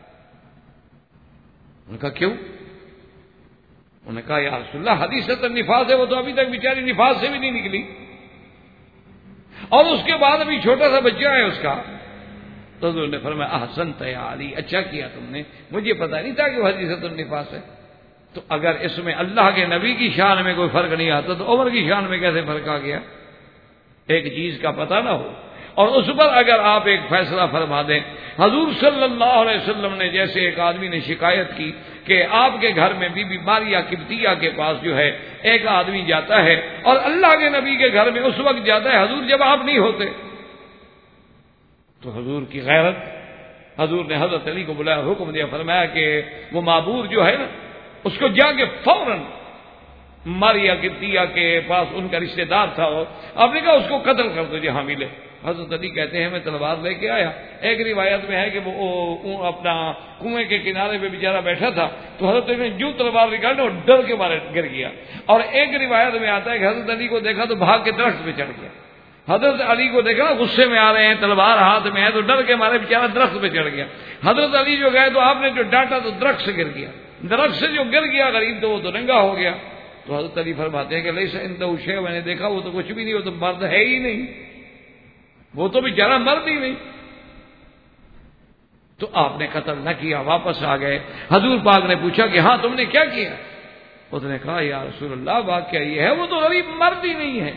ان کا کیوں؟ انہوں نے کہا یا رسول اللہ حدیث نفاس ہے، وہ تو ابھی تک بیچاری نفاس سے بھی نہیں نکلی، اور اس کے بعد ابھی چھوٹا سا بچہ ہے اس کا۔ تو حضور نے فرمایا احسنت یا علی، اچھا کیا تم نے، مجھے پتا نہیں تھا کہ وہ حدیث النفاس ہے۔ تو اگر اس میں اللہ کے نبی کی شان میں کوئی فرق نہیں آتا تو عمر کی شان میں کیسے فرق آ گیا؟ ایک چیز کا پتہ نہ ہو اور اس پر اگر آپ ایک فیصلہ فرما دیں۔ حضور صلی اللہ علیہ وسلم نے جیسے ایک آدمی نے شکایت کی کہ آپ کے گھر میں بی بی ماریہ قبطیہ کے پاس جو ہے ایک آدمی جاتا ہے، اور اللہ کے نبی کے گھر میں اس وقت جاتا ہے حضور جب آپ نہیں ہوتے۔ تو حضور کی غیرت، حضور نے حضرت علی کو بلایا، حکم دیا، فرمایا کہ وہ معبور جو ہے نا، اس کو جا کے فوراً ماریہ قبطیہ کے پاس ان کا رشتہ دار تھا، آپ نے کہا اس کو قتل کر دو جہاں ملے۔ حضرت علی کہتے ہیں میں تلوار لے کے آیا۔ ایک روایت میں ہے کہ وہ اپنا کنویں کے کنارے پہ بیچارہ بیٹھا تھا، تو حضرت علی نے جو تلوار نکالی اور ڈر کے مارے گر گیا، اور ایک روایت میں آتا ہے کہ حضرت علی کو دیکھا تو بھاگ کے درخت پہ چڑھ گیا۔ حضرت علی کو دیکھا غصے میں آ رہے ہیں، تلوار ہاتھ میں ہے، تو ڈر کے مارے بیچارہ درخت پہ چڑھ گیا۔ حضرت علی جو گئے تو آپ نے جو ڈانٹا تو درخت سے گر گیا، درخت سے جو گر گیا غریب تو وہ تو ننگا ہو گیا۔ تو حضرت علی فرماتے ہیں کہ لیس عندہ شیء، میں نے دیکھا وہ تو کچھ بھی نہیں، وہ تو مرد ہے ہی نہیں، وہ تو بیچارہ مرد ہی نہیں۔ تو آپ نے قتل نہ کیا، واپس آ گئے۔ حضور پاک نے پوچھا کہ ہاں تم نے کیا کیا؟ اس نے کہا یا رسول اللہ واقعہ یہ ہے وہ تو غریب مرد ہی نہیں ہے۔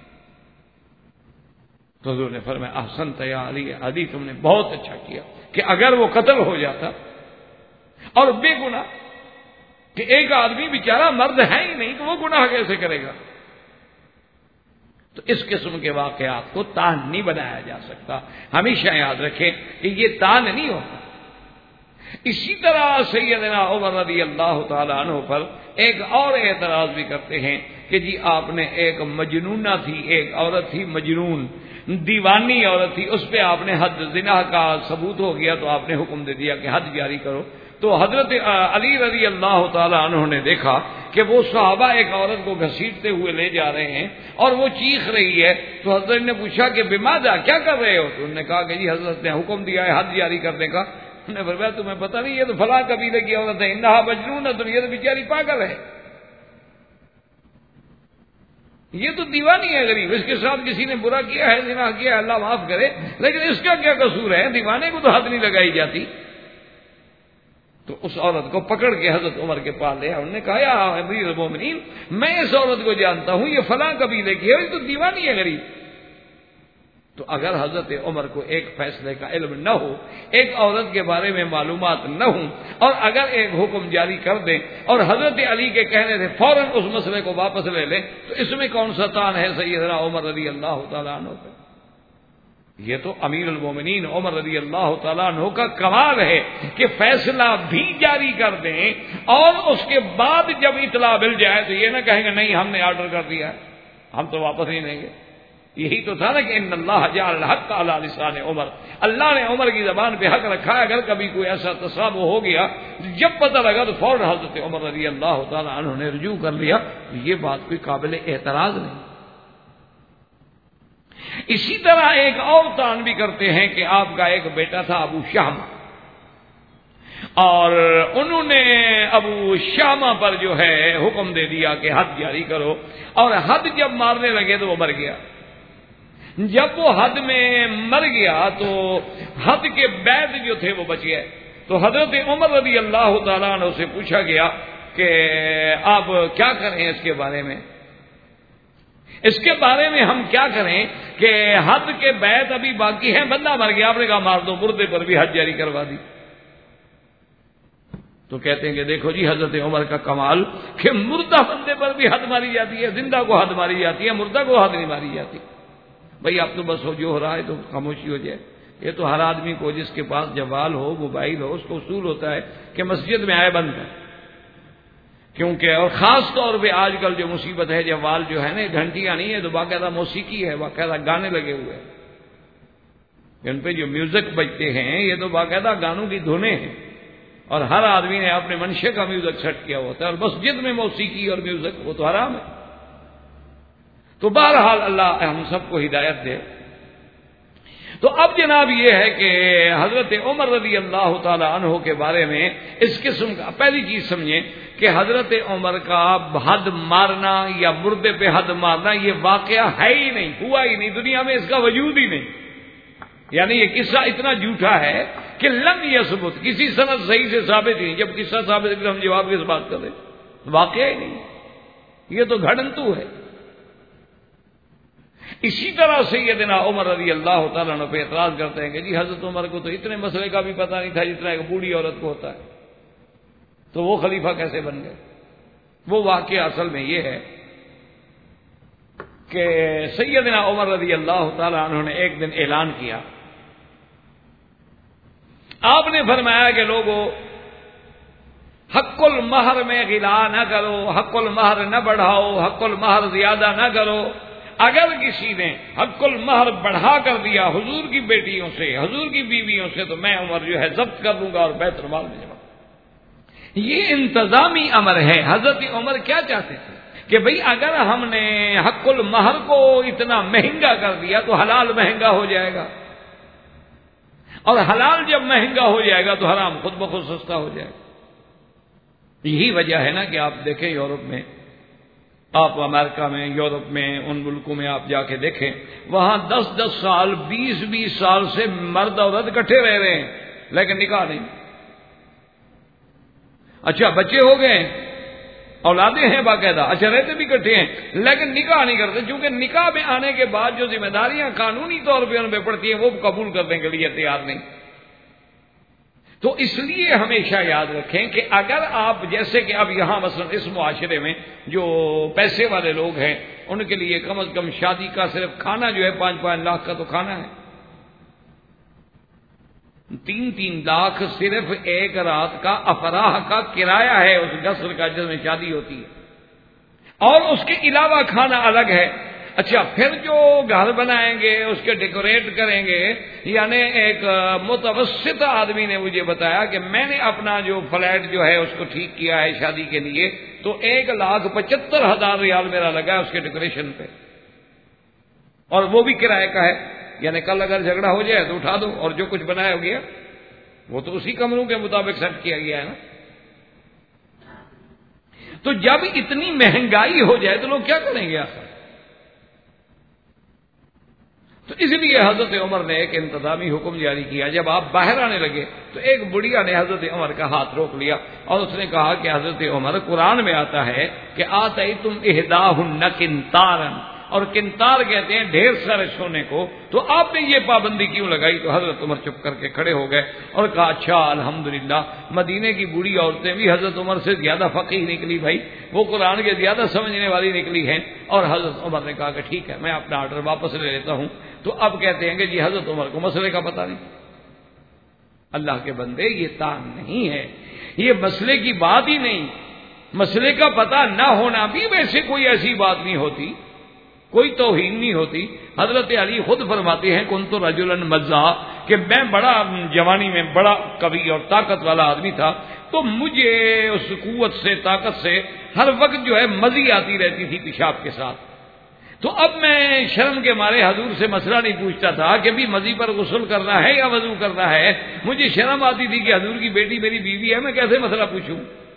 تو حضور نے فرمایا احسنت یا علی، علی تم نے بہت اچھا کیا کہ اگر وہ قتل ہو جاتا اور بے گناہ، کہ ایک آدمی بیچارہ مرد ہے ہی نہیں تو وہ گناہ کیسے کرے گا؟ تو اس قسم کے واقعات کو تان نہیں بنایا جا سکتا، ہمیشہ یاد رکھیں کہ یہ تان نہیں ہوتا۔ اسی طرح سیدنا عمر رضی اللہ تعالی عنہ پر ایک اور اعتراض بھی کرتے ہیں کہ جی آپ نے ایک مجنونہ تھی، ایک عورت تھی مجنون، دیوانی عورت تھی، اس پہ آپ نے حد زنا کا ثبوت ہو گیا تو آپ نے حکم دے دیا کہ حد جاری کرو۔ تو حضرت علی رضی اللہ تعالی عنہ نے دیکھا کہ وہ صحابہ ایک عورت کو گھسیٹتے ہوئے لے جا رہے ہیں اور وہ چیخ رہی ہے، تو حضرت نے پوچھا کہ بماذا، کیا کر رہے ہو؟ تو انہوں نے کہا کہ جی حضرت نے حکم دیا ہے حد جاری کرنے کا۔ انہوں نے فرمایا تمہیں پتہ نہیں یہ تو فلاں قبیلے کی عورت ہے، انہا مجنون ہے، تو یہ تو بیچاری پاگل ہے، یہ تو دیوانی ہے غریب، اس کے ساتھ کسی نے برا کیا ہے، زنا کیا ہے، اللہ معاف کرے، لیکن اس کا کیا قصور ہے؟ دیوانے کو تو حد نہیں لگائی جاتی۔ تو اس عورت کو پکڑ کے حضرت عمر کے پاس لیا، انہوں نے کہا یا امیر المومنین میں اس عورت کو جانتا ہوں، یہ فلاں قبیلے کی ہے، یہ تو دیوانی ہے غریب۔ تو اگر حضرت عمر کو ایک فیصلے کا علم نہ ہو، ایک عورت کے بارے میں معلومات نہ ہوں، اور اگر ایک حکم جاری کر دیں اور حضرت علی کے کہنے سے فوراً اس مسئلے کو واپس لے لیں، تو اس میں کون سا تان ہے سیدنا عمر رضی اللہ تعالیٰ عنہ پہ؟ یہ تو امیر المومنین عمر رضی اللہ تعالیٰ عنہ کا کمال ہے کہ فیصلہ بھی جاری کر دیں اور اس کے بعد جب اطلاع مل جائے تو یہ نہ کہیں گے نہیں ہم نے آرڈر کر دیا ہے ہم تو واپس نہیں لیں گے. یہی تو تھا نا کہ ان اللہ جعل الحق علی لسان عمر, اللہ نے عمر کی زبان پہ حق رکھا ہے. اگر کبھی کوئی ایسا تصابہ ہو گیا جب پتہ لگا تو فوراً حضرت عمر رضی اللہ تعالیٰ عنہ نے رجوع کر لیا. یہ بات کوئی قابل اعتراض نہیں. اسی طرح ایک اور تان بھی کرتے ہیں کہ آپ کا ایک بیٹا تھا ابو شامہ, اور انہوں نے ابو شامہ پر جو ہے حکم دے دیا کہ حد جاری کرو, اور حد جب مارنے لگے تو وہ مر گیا. جب وہ حد میں مر گیا تو حد کے بعد جو تھے وہ بچ گئے. تو حضرت عمر رضی اللہ تعالیٰ عنہ سے پوچھا گیا کہ آپ کیا کریں اس کے بارے میں, اس کے بارے میں ہم کیا کریں کہ حد کے بعد ابھی باقی ہے, بندہ مر گیا, آپ نے کہا مار دو, مردے پر بھی حد جاری کروا دی. تو کہتے ہیں کہ دیکھو جی حضرت عمر کا کمال کہ مردہ بندے پر بھی حد ماری جاتی ہے, زندہ کو حد ماری جاتی ہے, مردہ کو حد نہیں ماری جاتی. بھائی اب تو بس جو ہو رہا ہے تو خاموشی ہو جائے. یہ تو ہر آدمی کو جس کے پاس جوال ہو, موبائل ہو, اس کو اصول ہوتا ہے کہ مسجد میں آئے بند ہے, کیونکہ اور خاص طور پہ آج کل جو مصیبت ہے جوال جو ہے نا گھنٹیاں نہیں ہے تو باقاعدہ موسیقی ہے, باقاعدہ گانے لگے ہوئے ہیں, ان پہ جو میوزک بجتے ہیں یہ تو باقاعدہ گانوں کی دھنیں ہیں, اور ہر آدمی نے اپنے منشے کا میوزک سیٹ کیا ہوتا ہے, اور مسجد میں موسیقی اور میوزک وہ تو حرام ہے. تو بہرحال اللہ ہم سب کو ہدایت دے. تو اب جناب یہ ہے کہ حضرت عمر رضی اللہ تعالی عنہ کے بارے میں اس قسم کا پہلی چیز سمجھیں کہ حضرت عمر کا حد مارنا یا مردے پہ حد مارنا یہ واقعہ ہے ہی نہیں, ہوا ہی نہیں, دنیا میں اس کا وجود ہی نہیں. یعنی یہ قصہ اتنا جھوٹا ہے کہ لم یثبت, کسی سند صحیح سے ثابت ہی نہیں. جب قصہ ثابت ہے ہم جواب کس بات کریں, واقعہ ہی نہیں, یہ تو گھڑنتو ہے. اسی طرح سیدنا عمر رضی اللہ تعالیٰ عنہ پہ اعتراض کرتے ہیں کہ جی حضرت عمر کو تو اتنے مسئلے کا بھی پتہ نہیں تھا جتنا ایک بوڑھی عورت کو ہوتا ہے, تو وہ خلیفہ کیسے بن گئے. وہ واقعہ اصل میں یہ ہے کہ سیدنا عمر رضی اللہ تعالیٰ عنہ نے ایک دن اعلان کیا. آپ نے فرمایا کہ لوگوں حق المہر میں غلا نہ کرو, حق المہر نہ بڑھاؤ, حق المہر زیادہ نہ کرو. اگر کسی نے حق المہر بڑھا کر دیا حضور کی بیٹیوں سے, حضور کی بیویوں سے, تو میں عمر جو ہے ضبط کر دوں گا اور بیت المال میں جمع. یہ انتظامی امر ہے. حضرت عمر کیا چاہتے تھے کہ بھئی اگر ہم نے حق المہر کو اتنا مہنگا کر دیا تو حلال مہنگا ہو جائے گا, اور حلال جب مہنگا ہو جائے گا تو حرام خود بخود سستا ہو جائے گا. یہی وجہ ہے نا کہ آپ دیکھیں یورپ میں, آپ امریکہ میں, یورپ میں, ان ملکوں میں آپ جا کے دیکھیں, وہاں 10-10 سال 20-20 سال سے مرد عورت اکٹھے رہ رہے ہیں لیکن نکاح نہیں. اچھا بچے ہو گئے, اولادیں ہیں باقاعدہ, اچھا رہتے بھی اکٹھے ہیں لیکن نکاح نہیں کرتے, چونکہ نکاح میں آنے کے بعد جو ذمہ داریاں قانونی طور پہ ان پہ پڑتی ہیں وہ قبول کرنے کے لیے تیار نہیں. تو اس لیے ہمیشہ یاد رکھیں کہ اگر آپ جیسے کہ اب یہاں مثلا اس معاشرے میں جو پیسے والے لوگ ہیں ان کے لیے کم از کم شادی کا صرف کھانا جو ہے 5-5 لاکھ کا تو کھانا ہے, 3-3 لاکھ صرف ایک رات کا افراح کا کرایہ ہے اس قصر کا جس میں شادی ہوتی ہے, اور اس کے علاوہ کھانا الگ ہے. اچھا پھر جو گھر بنائیں گے اس کے ڈیکوریٹ کریں گے, یعنی ایک متوسط آدمی نے مجھے بتایا کہ میں نے اپنا جو فلیٹ جو ہے اس کو ٹھیک کیا ہے شادی کے لیے, تو 1,75,000 ریال میرا لگا ہے اس کے ڈیکوریشن پہ, اور وہ بھی کرایہ کا ہے. یعنی کل اگر جھگڑا ہو جائے تو اٹھا دو, اور جو کچھ بنایا ہو گیا وہ تو اسی کمروں کے مطابق سیٹ کیا گیا ہے نا. تو جب اتنی مہنگائی ہو جائے تو لوگ کیا کریں گے آخر. تو اس لیے حضرت عمر نے ایک انتظامی حکم جاری کیا. جب آپ باہر آنے لگے تو ایک بڑھیا نے حضرت عمر کا ہاتھ روک لیا اور اس نے کہا کہ حضرت عمر, قرآن میں آتا ہے کہ آتیتم احداہن قنطارا اور کنتار کہتے ہیں ڈھیر سارے سونے کو، تو آپ نے یہ پابندی کیوں لگائی؟ تو حضرت عمر چپ کر کے کھڑے ہو گئے اور کہا اچھا الحمدللہ مدینے کی بوڑھی عورتیں بھی حضرت عمر سے زیادہ فقیہ نکلی بھائی، وہ قرآن کے زیادہ سمجھنے والی نکلی ہیں۔ اور حضرت عمر نے کہا کہ ٹھیک ہے میں اپنا آرڈر واپس لے لیتا ہوں۔ تو اب کہتے ہیں کہ جی حضرت عمر کو مسئلے کا پتہ نہیں۔ اللہ کے بندے یہ تان نہیں ہے، یہ مسئلے کی بات ہی نہیں، مسئلے کا پتہ نہ ہونا بھی ویسے کوئی ایسی بات نہیں ہوتی، کوئی توہین نہیں ہوتی۔ حضرت علی خود فرماتے ہیں کنت رجلا مزاح، کہ میں بڑا جوانی میں بڑا قوی اور طاقت والا آدمی تھا، تو مجھے اس قوت سے طاقت سے ہر وقت جو ہے مزی آتی رہتی تھی پیشاب کے ساتھ۔ تو اب میں شرم کے مارے حضور سے مسئلہ نہیں پوچھتا تھا کہ بھی مزی پر غسل کرنا ہے یا وضو کرنا ہے، مجھے شرم آتی تھی کہ حضور کی بیٹی میری بیوی ہے، میں کیسے مسئلہ پوچھوں۔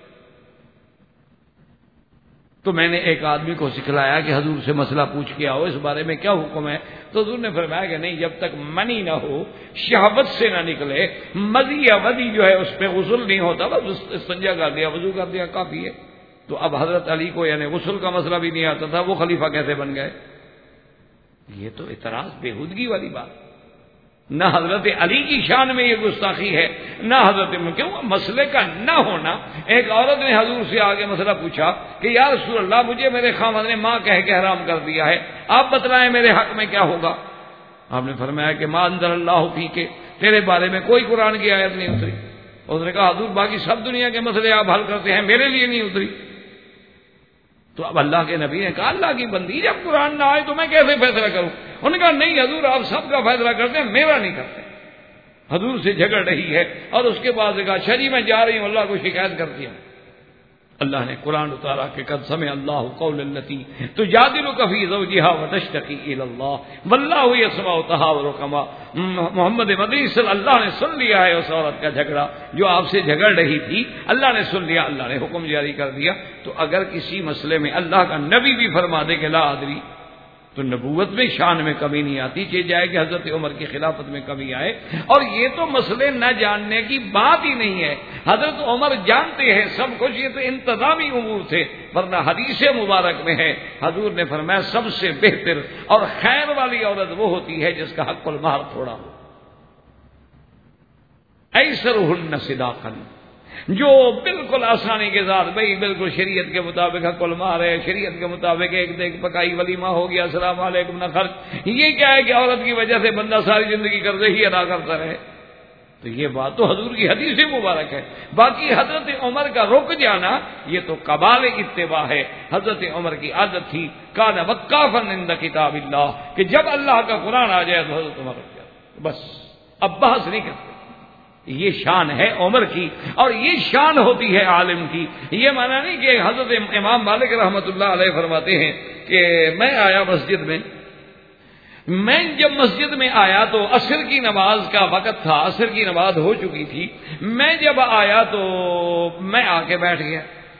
تو میں نے ایک آدمی کو سکھلایا کہ حضور سے مسئلہ پوچھ کے آؤ اس بارے میں کیا حکم ہے، تو حضور نے فرمایا کہ نہیں، جب تک منی نہ ہو، شہوت سے نہ نکلے، مزی یا ودی جو ہے اس پہ غسل نہیں ہوتا، بس استنجا کر دیا وضو کر دیا کافی ہے۔ تو اب حضرت علی کو یعنی غسل کا مسئلہ بھی نہیں آتا تھا، وہ خلیفہ کیسے بن گئے؟ یہ تو اعتراض بےہودگی والی بات، نہ حضرت علی کی شان میں یہ گستاخی ہے، نہ حضرت کیوں مسئلے کا نہ ہونا۔ ایک عورت نے حضور سے آگے مسئلہ پوچھا کہ یا رسول اللہ مجھے میرے خاوند نے ماں کہہ کے حرام کر دیا ہے، آپ بتلائیں میرے حق میں کیا ہوگا؟ آپ نے فرمایا کہ ما انزل اللہ فی کے، تیرے بارے میں کوئی قرآن کی آیت نہیں اتری۔ اس نے کہا حضور باقی سب دنیا کے مسئلے آپ حل کرتے ہیں، میرے لیے نہیں اتری۔ تو اب اللہ کے نبی نے کہا اللہ کی بندی جب قرآن نہ آئے تو میں کیسے فیصلہ کروں؟ انہوں نے کہا نہیں حضور آپ سب کا فیصلہ کرتے ہیں، میرا نہیں کرتے۔ حضور سے جھگڑ رہی ہے اور اس کے بعد کہا اچھا جی میں جا رہی ہوں، اللہ کو شکایت کرتی ہوں۔ اللہ نے قرآن اتارا کہ قد سمع اللہ قول التی تجادلک فی زوجہا وتشتکی الی اللہ واللہ یسمع تحاورکما۔ محمد مدنی صلی اللہ نے سن لیا ہے اس عورت کا جھگڑا جو آپ سے جھگڑ رہی تھی، اللہ نے سن لیا، اللہ نے حکم جاری کر دیا۔ تو اگر کسی مسئلے میں اللہ کا نبی بھی فرما دے کہ لا ادری، تو نبوت میں شان میں کمی نہیں آتی، چاہے جائے کہ حضرت عمر کی خلافت میں کمی آئے۔ اور یہ تو مسئلے نہ جاننے کی بات ہی نہیں ہے، حضرت عمر جانتے ہیں سب کچھ، یہ تو انتظامی امور تھے۔ ورنہ حدیث مبارک میں ہے حضور نے فرمایا سب سے بہتر اور خیر والی عورت وہ ہوتی ہے جس کا حق المہر تھوڑا ہو، ایسرہن صداقا، جو بالکل آسانی کے ساتھ بھائی بالکل شریعت کے مطابق حق المہر ہے، شریعت کے مطابق ایک دیکھ پکائی ولیمہ ہو گیا، السلام علیکم نہ خرچ، یہ کیا ہے کہ عورت کی وجہ سے بندہ ساری زندگی قرضے ہی ادا کرتا رہے۔ تو یہ بات تو حضور کی حدیث مبارک ہے۔ باقی حضرت عمر کا رک جانا یہ تو کمال اتباع ہے۔ حضرت عمر کی عادت تھی کان وقافا عند کتاب اللہ، کہ جب اللہ کا قرآن آ جائے تو حضرت عمر رک جاتے، بس اب بحث نہیں کرتے۔ یہ شان ہے عمر کی اور یہ شان ہوتی ہے عالم کی۔ یہ مانا نہیں کہ حضرت امام مالک رحمۃ اللہ علیہ فرماتے ہیں کہ میں آیا مسجد میں، میں جب مسجد میں آیا تو عصر کی نماز کا وقت تھا، عصر کی نماز ہو چکی تھی، میں جب آیا تو میں آ کے بیٹھ گیا،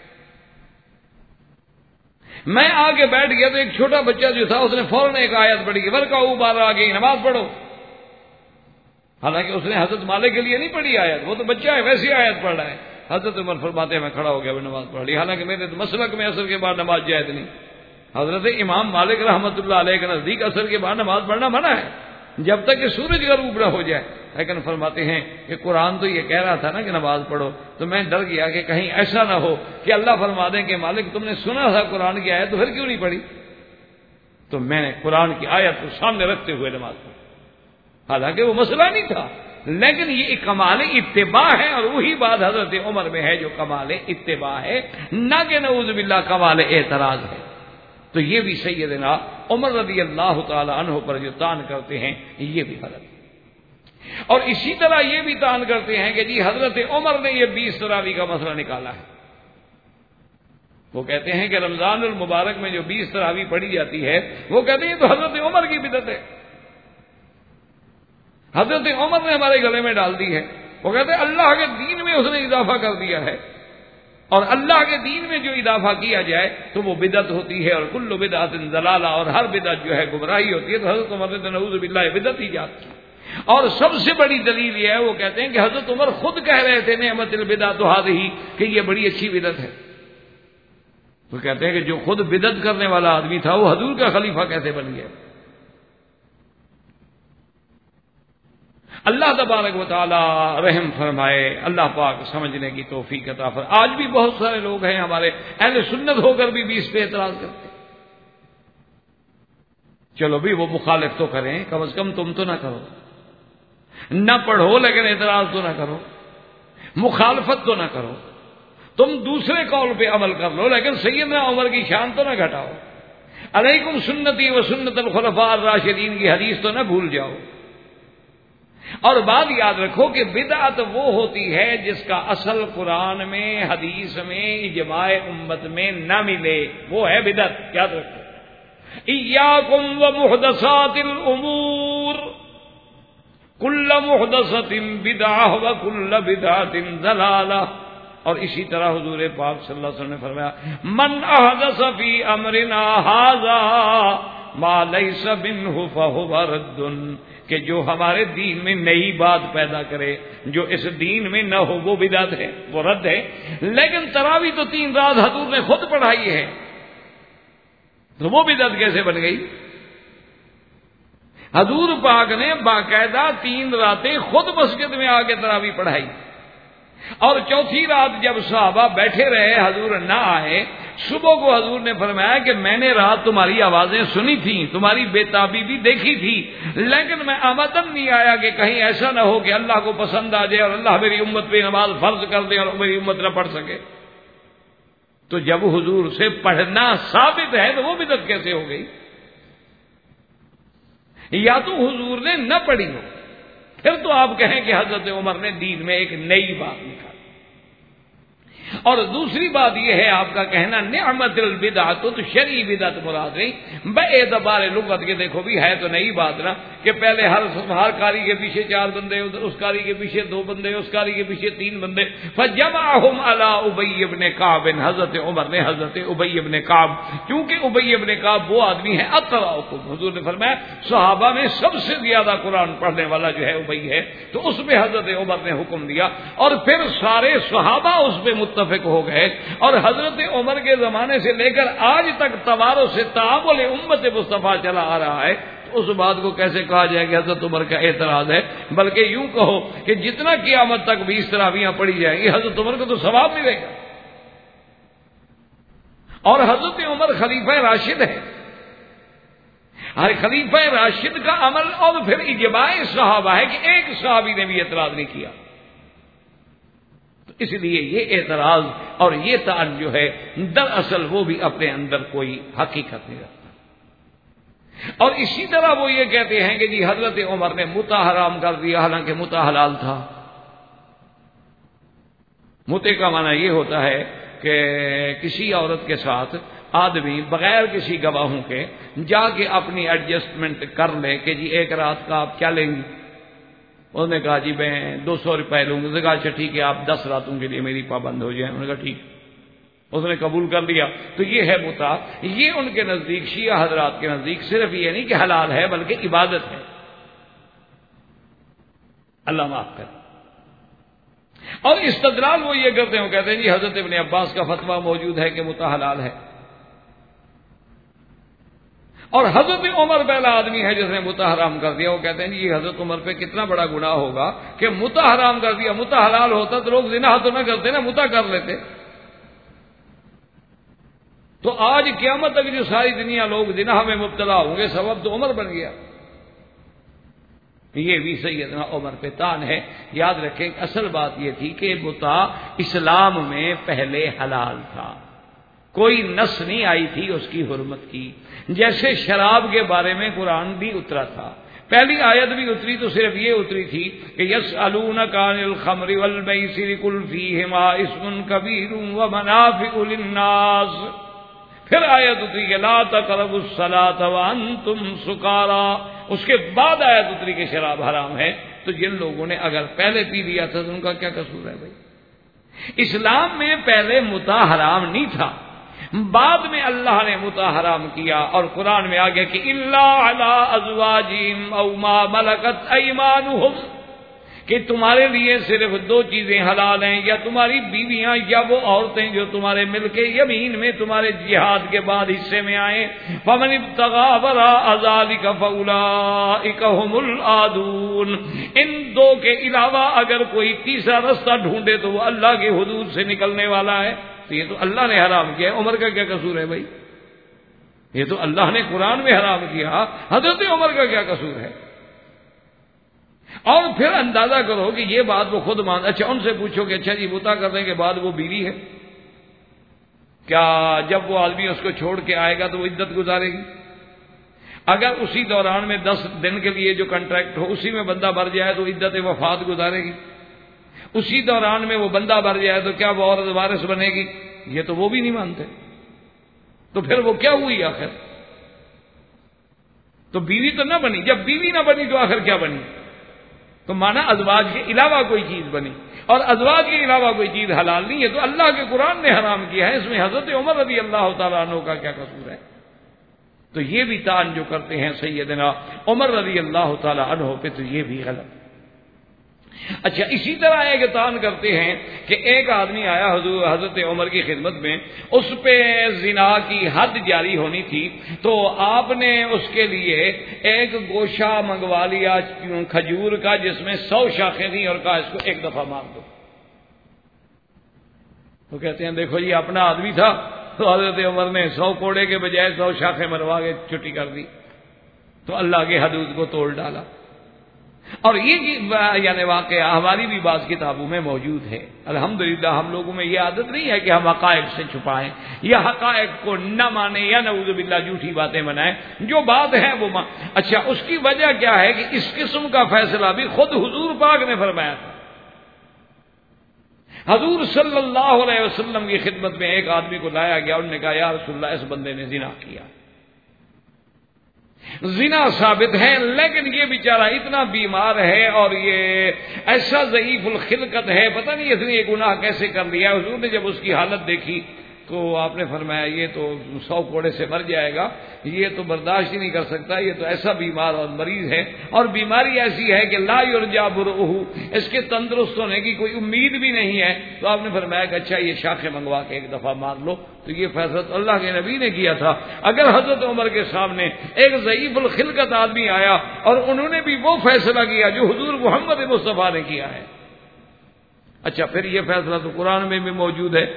میں آ کے بیٹھ گیا تو ایک چھوٹا بچہ جو تھا اس نے فوراً ایک آیت پڑھی، ورکعوا بعد آ گئی نماز پڑھو۔ حالانکہ اس نے حضرت مالک کے لیے نہیں پڑھی آیت، وہ تو بچہ ہے ویسی آیت پڑھ رہا ہے۔ حضرت عمر فرماتے ہیں میں کھڑا ہو گیا، میں نماز پڑھ لی، حالانکہ میرے مسلک میں عصر کے بعد نماز جائز نہیں۔ حضرت امام مالک رحمۃ اللہ علیہ کے نزدیک عصر کے بعد نماز پڑھنا منع ہے جب تک کہ سورج غروب نہ ہو جائے، لیکن فرماتے ہیں کہ قرآن تو یہ کہہ رہا تھا نا کہ نماز پڑھو، تو میں ڈر گیا کہ کہیں ایسا نہ ہو کہ اللہ فرما دیں کہ مالک تم نے سنا تھا قرآن کی آیت تو پھر کیوں نہیں پڑھی؟ تو میں نے قرآن کی آیت کو سامنے رکھتے ہوئے نماز پڑھی، حالانکہ وہ مسئلہ نہیں تھا، لیکن یہ کمال اتباع ہے، اور وہی بات حضرت عمر میں ہے جو کمال اتباع ہے، نہ کہ نعوذ باللہ کمال اعتراض ہے۔ تو یہ بھی سیدنا عمر رضی اللہ تعالی عنہ پر جو تان کرتے ہیں یہ بھی غلط ہے۔ اور اسی طرح یہ بھی تان کرتے ہیں کہ جی حضرت عمر نے یہ 20 تراوی کا مسئلہ نکالا ہے۔ وہ کہتے ہیں کہ رمضان المبارک میں جو 20 تراوی پڑھی جاتی ہے، وہ کہتے ہیں تو حضرت عمر کی بدعت ہے، حضرت عمر نے ہمارے گلے میں ڈال دی ہے۔ وہ کہتے ہیں اللہ کے دین میں اس نے اضافہ کر دیا ہے، اور اللہ کے دین میں جو اضافہ کیا جائے تو وہ بدعت ہوتی ہے، اور کل بدعت ضلالہ، اور ہر بدعت جو ہے گمراہی ہوتی ہے۔ تو حضرت عمر نے نعوذ باللہ بدعت ایجاد کی۔ اور سب سے بڑی دلیل یہ ہے، وہ کہتے ہیں کہ حضرت عمر خود کہہ رہے تھے نعمت البدعۃ ہذہ، کہ یہ بڑی اچھی بدعت ہے۔ تو کہتے ہیں کہ جو خود بدعت کرنے والا آدمی تھا وہ حضور کا خلیفہ کیسے بن گیا؟ اللہ تبارک و تعالی رحم فرمائے، اللہ پاک سمجھنے کی توفیق عطا فرمائے۔ آج بھی بہت سارے لوگ ہیں ہمارے اہل سنت ہو کر بھی اس پہ اعتراض کرتے ہیں۔ چلو بھی وہ مخالف تو کریں، کم از کم تم تو نہ کرو، نہ پڑھو لیکن اعتراض تو نہ کرو، مخالفت تو نہ کرو، تم دوسرے قول پہ عمل کر لو لیکن سیدنا عمر کی شان تو نہ گھٹاؤ، علیکم سنتی و سنت الخلفاء الراشدین کی حدیث تو نہ بھول جاؤ۔ اور بات یاد رکھو کہ بدعت وہ ہوتی ہے جس کا اصل قرآن میں، حدیث میں، اجماع امت میں نہ ملے، وہ ہے بدعت، یاد رکھو۔ ایاکم ومحدثات الامور کل محدثۃ بدعہ وکل بدعۃ ضلالہ۔ اور اسی طرح حضور پاک صلی اللہ علیہ وسلم نے فرمایا من احدث فی امرنا ھذا ما لیس منہ فہو رد، کہ جو ہمارے دین میں نئی بات پیدا کرے جو اس دین میں نہ ہو وہ بدعت ہے، وہ رد ہے۔ لیکن تراویح تو 3 رات حضور نے خود پڑھائی ہے، تو وہ بدعت کیسے بن گئی؟ حضور پاک نے باقاعدہ 3 راتیں خود مسجد میں آ کے تراویح پڑھائی، اور چوتھی رات جب صحابہ بیٹھے رہے حضور نہ آئے، صبح کو حضور نے فرمایا کہ میں نے رات تمہاری آوازیں سنی تھیں، تمہاری بے تابی بھی دیکھی تھی، لیکن میں آمدن نہیں آیا کہ کہیں ایسا نہ ہو کہ اللہ کو پسند آ جائے اور اللہ میری امت پہ نماز فرض کر دے اور میری امت نہ پڑھ سکے۔ تو جب حضور سے پڑھنا ثابت ہے تو وہ بدعت کیسے ہو گئی؟ یا تو حضور نے نہ پڑھی ہو، پھر تو آپ کہیں کہ حضرت عمر نے دین میں ایک نئی بات نکالی۔ اور دوسری بات یہ ہے آپ کا کہنا نعمت البدعۃ، تو شرعی بدعت مراد نہیں، بے اعتبار لغت کے دیکھو بھی ہے تو نئی بات نا کہ پہلے ہر کاری کے پیچھے 4 بندے، اس کاری کے پیچھے 2 بندے، اس کاری کے پیچھے 3 بندے، فجمعهم علی ابی بن کعب، حضرت عمر نے حضرت ابی بن کعب، کیونکہ ابی بن کعب وہ آدمی ہے اقرأکم، حضور نے فرمایا صحابہ میں سب سے زیادہ قرآن پڑھنے والا جو ہے ابی ہے، تو اس میں حضرت عمر نے حکم دیا، اور پھر سارے صحابہ اس پہ متفق ہو گئے، اور حضرت عمر کے زمانے سے لے کر آج تک توارث سے تعامل امت مصطفیٰ چلا آ رہا ہے، تو اس بات کو کیسے کہا جائے کہ حضرت عمر کا اعتراض ہے؟ بلکہ یوں کہو کہ جتنا قیامت تک 20 تراویحاں پڑھی جائیں گی حضرت عمر کو تو ثواب ملے گا۔ اور حضرت عمر خلیفہ راشد ہے، ہر خلیفہ راشد کا عمل اور پھر اجماع صحابہ ہے کہ ایک صحابی نے بھی اعتراض نہیں کیا، اس لیے یہ اعتراض اور یہ طعن جو ہے دراصل وہ بھی اپنے اندر کوئی حقیقت نہیں رکھتا۔ اور اسی طرح وہ یہ کہتے ہیں کہ جی حضرت عمر نے متع حرام کر دیا، حالانکہ متع حلال تھا۔ متع کا معنی یہ ہوتا ہے کہ کسی عورت کے ساتھ آدمی بغیر کسی گواہوں کے جا کے اپنی ایڈجسٹمنٹ کر لے کہ جی 1 رات کا آپ کیا لیں گی؟ انہوں نے کہا جی میں 200 روپے لوں گا۔ اس نے کہا اچھا ٹھیک ہے آپ 10 راتوں کے لیے میری پابند ہو جائیں۔ انہوں نے کہا ٹھیک، اس نے قبول کر لیا۔ تو یہ ہے متع۔ یہ ان کے نزدیک، شیعہ حضرات کے نزدیک صرف یہ نہیں کہ حلال ہے بلکہ عبادت ہے۔ اللہ معاف کرے۔ اور استدلال وہ یہ کرتے ہیں، وہ کہتے ہیں جی حضرت ابن عباس کا فتویٰ موجود ہے کہ متع حلال ہے، اور حضرت عمر پہلا آدمی ہے جس نے متع حرام کر دیا۔ وہ کہتے ہیں جی حضرت عمر پہ کتنا بڑا گناہ ہوگا کہ متع حرام کر دیا، متع حلال ہوتا تو لوگ زنا تو نہ کرتے نا، متع کر لیتے۔ تو آج قیامت تک جو ساری دنیا لوگ زنا میں مبتلا ہوں گے سبب تو عمر بن گیا۔ یہ بھی سیدنا عمر پہ طعن ہے۔ یاد رکھیں اصل بات یہ تھی کہ متع اسلام میں پہلے حلال تھا، کوئی نص نہیں آئی تھی اس کی حرمت کی۔ جیسے شراب کے بارے میں قرآن بھی اترا تھا، پہلی آیت بھی اتری تو صرف یہ اتری تھی کہ یسألونک عن الخمر والمیسر قل فیہما اسم کبیر ومنافع للناس۔ پھر آیت اتری کہ لا تقربوا الصلاۃ وانتم سکارا۔ اس کے بعد آیت اتری کہ شراب حرام ہے۔ تو جن لوگوں نے اگر پہلے پی لیا تھا تو ان کا کیا قصور ہے بھائی؟ اسلام میں پہلے متع حرام نہیں تھا، بعد میں اللہ نے متع حرام کیا، اور قرآن میں آگے کہ الا علی ازواجہم او ما ملکت ایمانہم، کہ تمہارے لیے صرف دو چیزیں حلال ہیں، یا تمہاری بیویاں یا وہ عورتیں جو تمہارے ملک یمین میں تمہارے جہاد کے بعد حصے میں آئیں۔ فمن ابتغى وراء ذلك فاولئک هم العادون، ان دو کے علاوہ اگر کوئی تیسرا رستہ ڈھونڈے تو وہ اللہ کی حدود سے نکلنے والا ہے۔ تو یہ تو اللہ نے حرام کیا ہے، عمر کا کیا قصور ہے بھائی؟ یہ تو اللہ نے قرآن میں حرام کیا، حضرت عمر کا کیا قصور ہے؟ اور پھر اندازہ کرو کہ یہ بات وہ خود مان، اچھا ان سے پوچھو کہ اچھا جی بتا کرنے کے بعد وہ بیوی ہے، کیا جب وہ آدمی اس کو چھوڑ کے آئے گا تو وہ عدت گزارے گی؟ اگر اسی دوران میں 10 دن کے لیے جو کنٹریکٹ ہو اسی میں بندہ مر جائے تو عدت وفات گزارے گی؟ اسی دوران میں وہ بندہ مر جائے تو کیا وہ عورت وارث بنے گی؟ یہ تو وہ بھی نہیں مانتے، تو پھر وہ کیا ہوئی آخر؟ تو بیوی تو نہ بنی، جب بیوی نہ بنی تو آخر کیا بنی؟ تو مانا ازواج کے علاوہ کوئی چیز بنی، اور ازواج کے علاوہ کوئی چیز حلال نہیں ہے، تو اللہ کے قرآن نے حرام کیا ہے، اس میں حضرت عمر رضی اللہ تعالیٰ عنہ کا کیا قصور ہے؟ تو یہ بھی طعن جو کرتے ہیں سیدنا عمر رضی اللہ تعالیٰ عنہ پہ، تو یہ بھی غلط۔ اچھا اسی طرح ایک طعن کرتے ہیں کہ ایک آدمی آیا حضرت عمر کی خدمت میں، اس پہ زنا کی حد جاری ہونی تھی، تو آپ نے اس کے لیے ایک گوشہ منگوا لیا کھجور کا جس میں 100 شاخیں تھیں، اور کہا اس کو ایک دفعہ مار دو۔ تو کہتے ہیں دیکھو جی اپنا آدمی تھا، تو حضرت عمر نے 100 کوڑے کے بجائے 100 شاخیں مروا کے چھٹی کر دی، تو اللہ کے حدود کو توڑ ڈالا۔ اور یہ یعنی واقعہ ہماری بھی بعض کتابوں میں موجود ہے۔ الحمدللہ ہم لوگوں میں یہ عادت نہیں ہے کہ ہم حقائق سے چھپائیں یا حقائق کو نہ مانیں یا نعوذ باللہ جھوٹی باتیں بنائیں، جو بات ہے وہ اچھا اس کی وجہ کیا ہے کہ اس قسم کا فیصلہ بھی خود حضور پاک نے فرمایا تھا۔ حضور صلی اللہ علیہ وسلم کی خدمت میں ایک آدمی کو لایا گیا، انہوں نے کہا یا رسول اللہ اس بندے نے زنا کیا، زنا ثابت ہے، لیکن یہ بیچارہ اتنا بیمار ہے اور یہ ایسا ضعیف الخلقت ہے، پتہ نہیں اس نے یہ گناہ کیسے کر لیا۔ حضور نے جب اس کی حالت دیکھی تو آپ نے فرمایا یہ تو 100 کوڑے سے مر جائے گا، یہ تو برداشت ہی نہیں کر سکتا، یہ تو ایسا بیمار اور مریض ہے، اور بیماری ایسی ہے کہ لا یرجا برؤہ، اس کے تندرست ہونے کی کوئی امید بھی نہیں ہے۔ تو آپ نے فرمایا کہ اچھا یہ شاخیں منگوا کے ایک دفعہ مار لو۔ تو یہ فیصلہ تو اللہ کے نبی نے کیا تھا۔ اگر حضرت عمر کے سامنے ایک ضعیف الخلقت آدمی آیا اور انہوں نے بھی وہ فیصلہ کیا جو حضور محمد مصطفیٰ نے کیا ہے، اچھا پھر یہ فیصلہ تو قرآن میں بھی موجود ہے،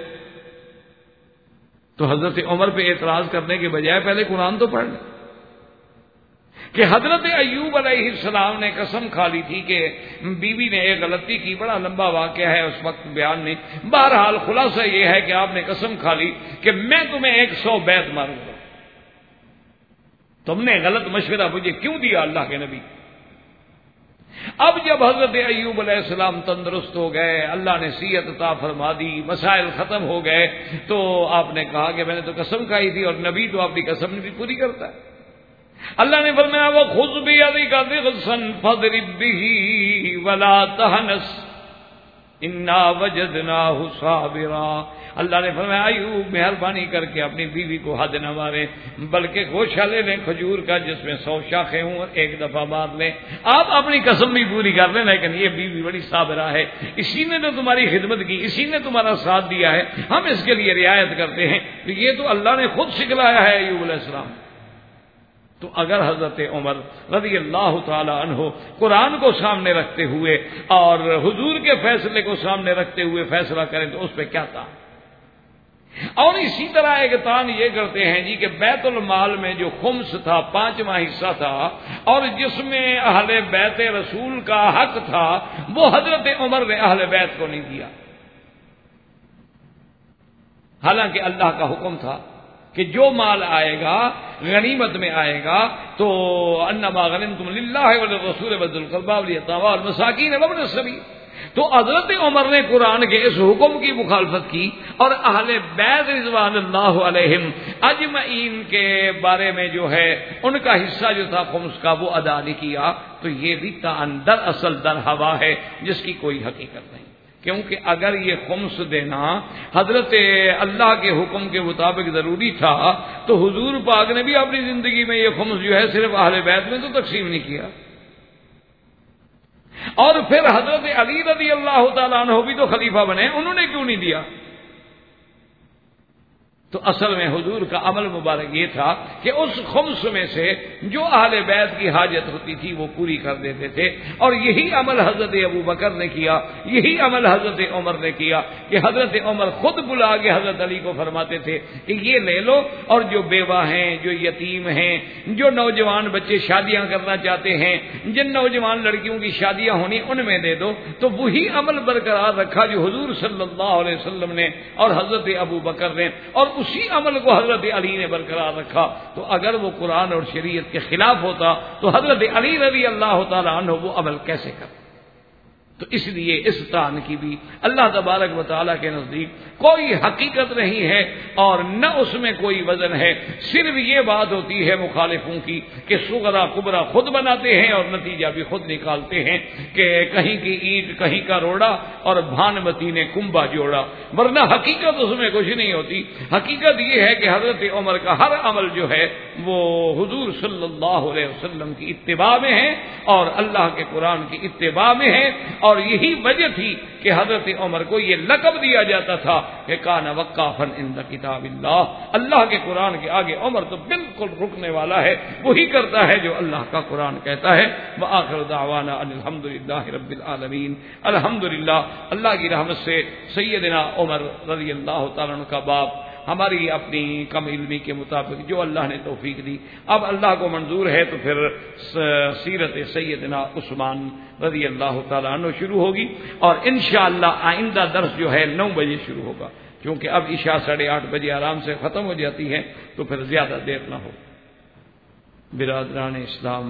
تو حضرت عمر پہ اعتراض کرنے کے بجائے پہلے قرآن تو پڑھ لیں کہ حضرت ایوب علیہ السلام نے قسم کھا لی تھی کہ بیوی نے ایک غلطی کی، بڑا لمبا واقعہ ہے اس وقت بیان نہیں، بہرحال خلاصہ یہ ہے کہ آپ نے قسم کھا لی کہ میں تمہیں 100 بیت ماروں گا۔ تم نے غلط مشورہ مجھے کیوں دیا اللہ کے نبی؟ اب جب حضرت ایوب علیہ السلام تندرست ہو گئے، اللہ نے صحت عطا فرما دی، مسائل ختم ہو گئے، تو آپ نے کہا کہ میں نے تو قسم کھائی تھی، اور نبی تو اپنی قسم بھی پوری کرتا ہے۔ اللہ نے فرمایا وَخُذْ بِيَدِكَ ضِغْثًا فَاضْرِب بِّهِ وَلَا تَحْنَثْ إِنَّا وَجَدْنَاهُ صَابِرًا۔ اللہ نے فرمایا ایوب مہربانی کر کے اپنی بیوی کو حد نہ مارے، بلکہ گوشہ لے لیں کھجور کا جس میں 100 شاخیں ہوں اور ایک دفعہ مار لیں۔ آپ اپنی قسم بھی پوری کر لیں، لیکن یہ بیوی بڑی صابرہ ہے، اسی نے تو تمہاری خدمت کی، اسی نے تمہارا ساتھ دیا ہے، ہم اس کے لیے رعایت کرتے ہیں۔ تو یہ تو اللہ نے خود سکھلایا ہے ایوب علیہ السلام۔ تو اگر حضرت عمر رضی اللہ تعالی عنہ قرآن کو سامنے رکھتے ہوئے اور حضور کے فیصلے کو سامنے رکھتے ہوئے فیصلہ کریں تو اس پہ کیا تھا؟ اور اسی طرح ایک طعن یہ کرتے ہیں جی کہ بیت المال میں جو خمس تھا، 5واں حصہ تھا، اور جس میں اہل بیت رسول کا حق تھا، وہ حضرت عمر نے اہل بیت کو نہیں دیا، حالانکہ اللہ کا حکم تھا کہ جو مال آئے گا غنیمت میں آئے گا تو انما غنمتم للہ وللرسول وذی القربى والیتامى والمساکین وابن السبیل۔ تو حضرت عمر نے قرآن کے اس حکم کی مخالفت کی اور اہل بیت رضوان اللہ علیہم اجمعین کے بارے میں جو ہے ان کا حصہ جو تھا خمس کا وہ ادا نہیں کیا۔ تو یہ بھی در اصل در ہوا ہے جس کی کوئی حقیقت نہیں، کیونکہ اگر یہ خمس دینا حضرت اللہ کے حکم کے مطابق ضروری تھا تو حضور پاک نے بھی اپنی زندگی میں یہ خمس جو ہے صرف اہل بیت میں تو تقسیم نہیں کیا۔ اور پھر حضرت علی رضی اللہ تعالیٰ عنہ بھی تو خلیفہ بنے، انہوں نے کیوں نہیں دیا؟ تو اصل میں حضور کا عمل مبارک یہ تھا کہ اس خمس میں سے جو اہل بیت کی حاجت ہوتی تھی وہ پوری کر دیتے تھے، اور یہی عمل حضرت ابو بکر نے کیا، یہی عمل حضرت عمر نے کیا کہ حضرت عمر خود بلا کے حضرت علی کو فرماتے تھے کہ یہ لے لو، اور جو بیوہ ہیں، جو یتیم ہیں، جو نوجوان بچے شادیاں کرنا چاہتے ہیں، جن نوجوان لڑکیوں کی شادیاں ہونی ان میں دے دو۔ تو وہی عمل برقرار رکھا جو حضور صلی اللہ علیہ وسلم نے اور حضرت ابو بکر نے، اور اسی عمل کو حضرت علی نے برقرار رکھا۔ تو اگر وہ قرآن اور شریعت کے خلاف ہوتا تو حضرت علی رضی اللہ تعالی عنہ وہ عمل کیسے کرتے؟ تو اس لیے اس طعن کی بھی اللہ تبارک و تعالیٰ کے نزدیک کوئی حقیقت نہیں ہے اور نہ اس میں کوئی وزن ہے۔ صرف یہ بات ہوتی ہے مخالفوں کی کہ صغرا کبرا خود بناتے ہیں اور نتیجہ بھی خود نکالتے ہیں کہ کہیں کی اینٹ کہیں کا روڑا اور بھانمتی نے کنبا جوڑا، ورنہ حقیقت اس میں کچھ نہیں ہوتی۔ حقیقت یہ ہے کہ حضرت عمر کا ہر عمل جو ہے وہ حضور صلی اللہ علیہ وسلم کی اتباع میں ہے اور اللہ کے قرآن کی اتباع میں ہے، اور یہی وجہ تھی کہ حضرت عمر کو یہ لقب دیا جاتا تھا کہ کان وقافا عند کتاب اللہ، اللہ کے قرآن کے آگے عمر تو بالکل رکنے والا ہے، وہی کرتا ہے جو اللہ کا قرآن کہتا ہے۔ وآخر دعوانا ان الحمدللہ رب العالمین۔ الحمدللہ اللہ کی رحمت سے سیدنا عمر رضی اللہ تعالیٰ عنہ کا باب ہماری اپنی کم علمی کے مطابق جو اللہ نے توفیق دی، اب اللہ کو منظور ہے تو پھر سیرت سیدنا عثمان رضی اللہ تعالیٰ عنہ شروع ہوگی، اور انشاءاللہ آئندہ درس جو ہے 9 بجے شروع ہوگا، کیونکہ اب عشاء 8:30 بجے آرام سے ختم ہو جاتی ہے تو پھر زیادہ دیر نہ ہو۔ برادران اسلام،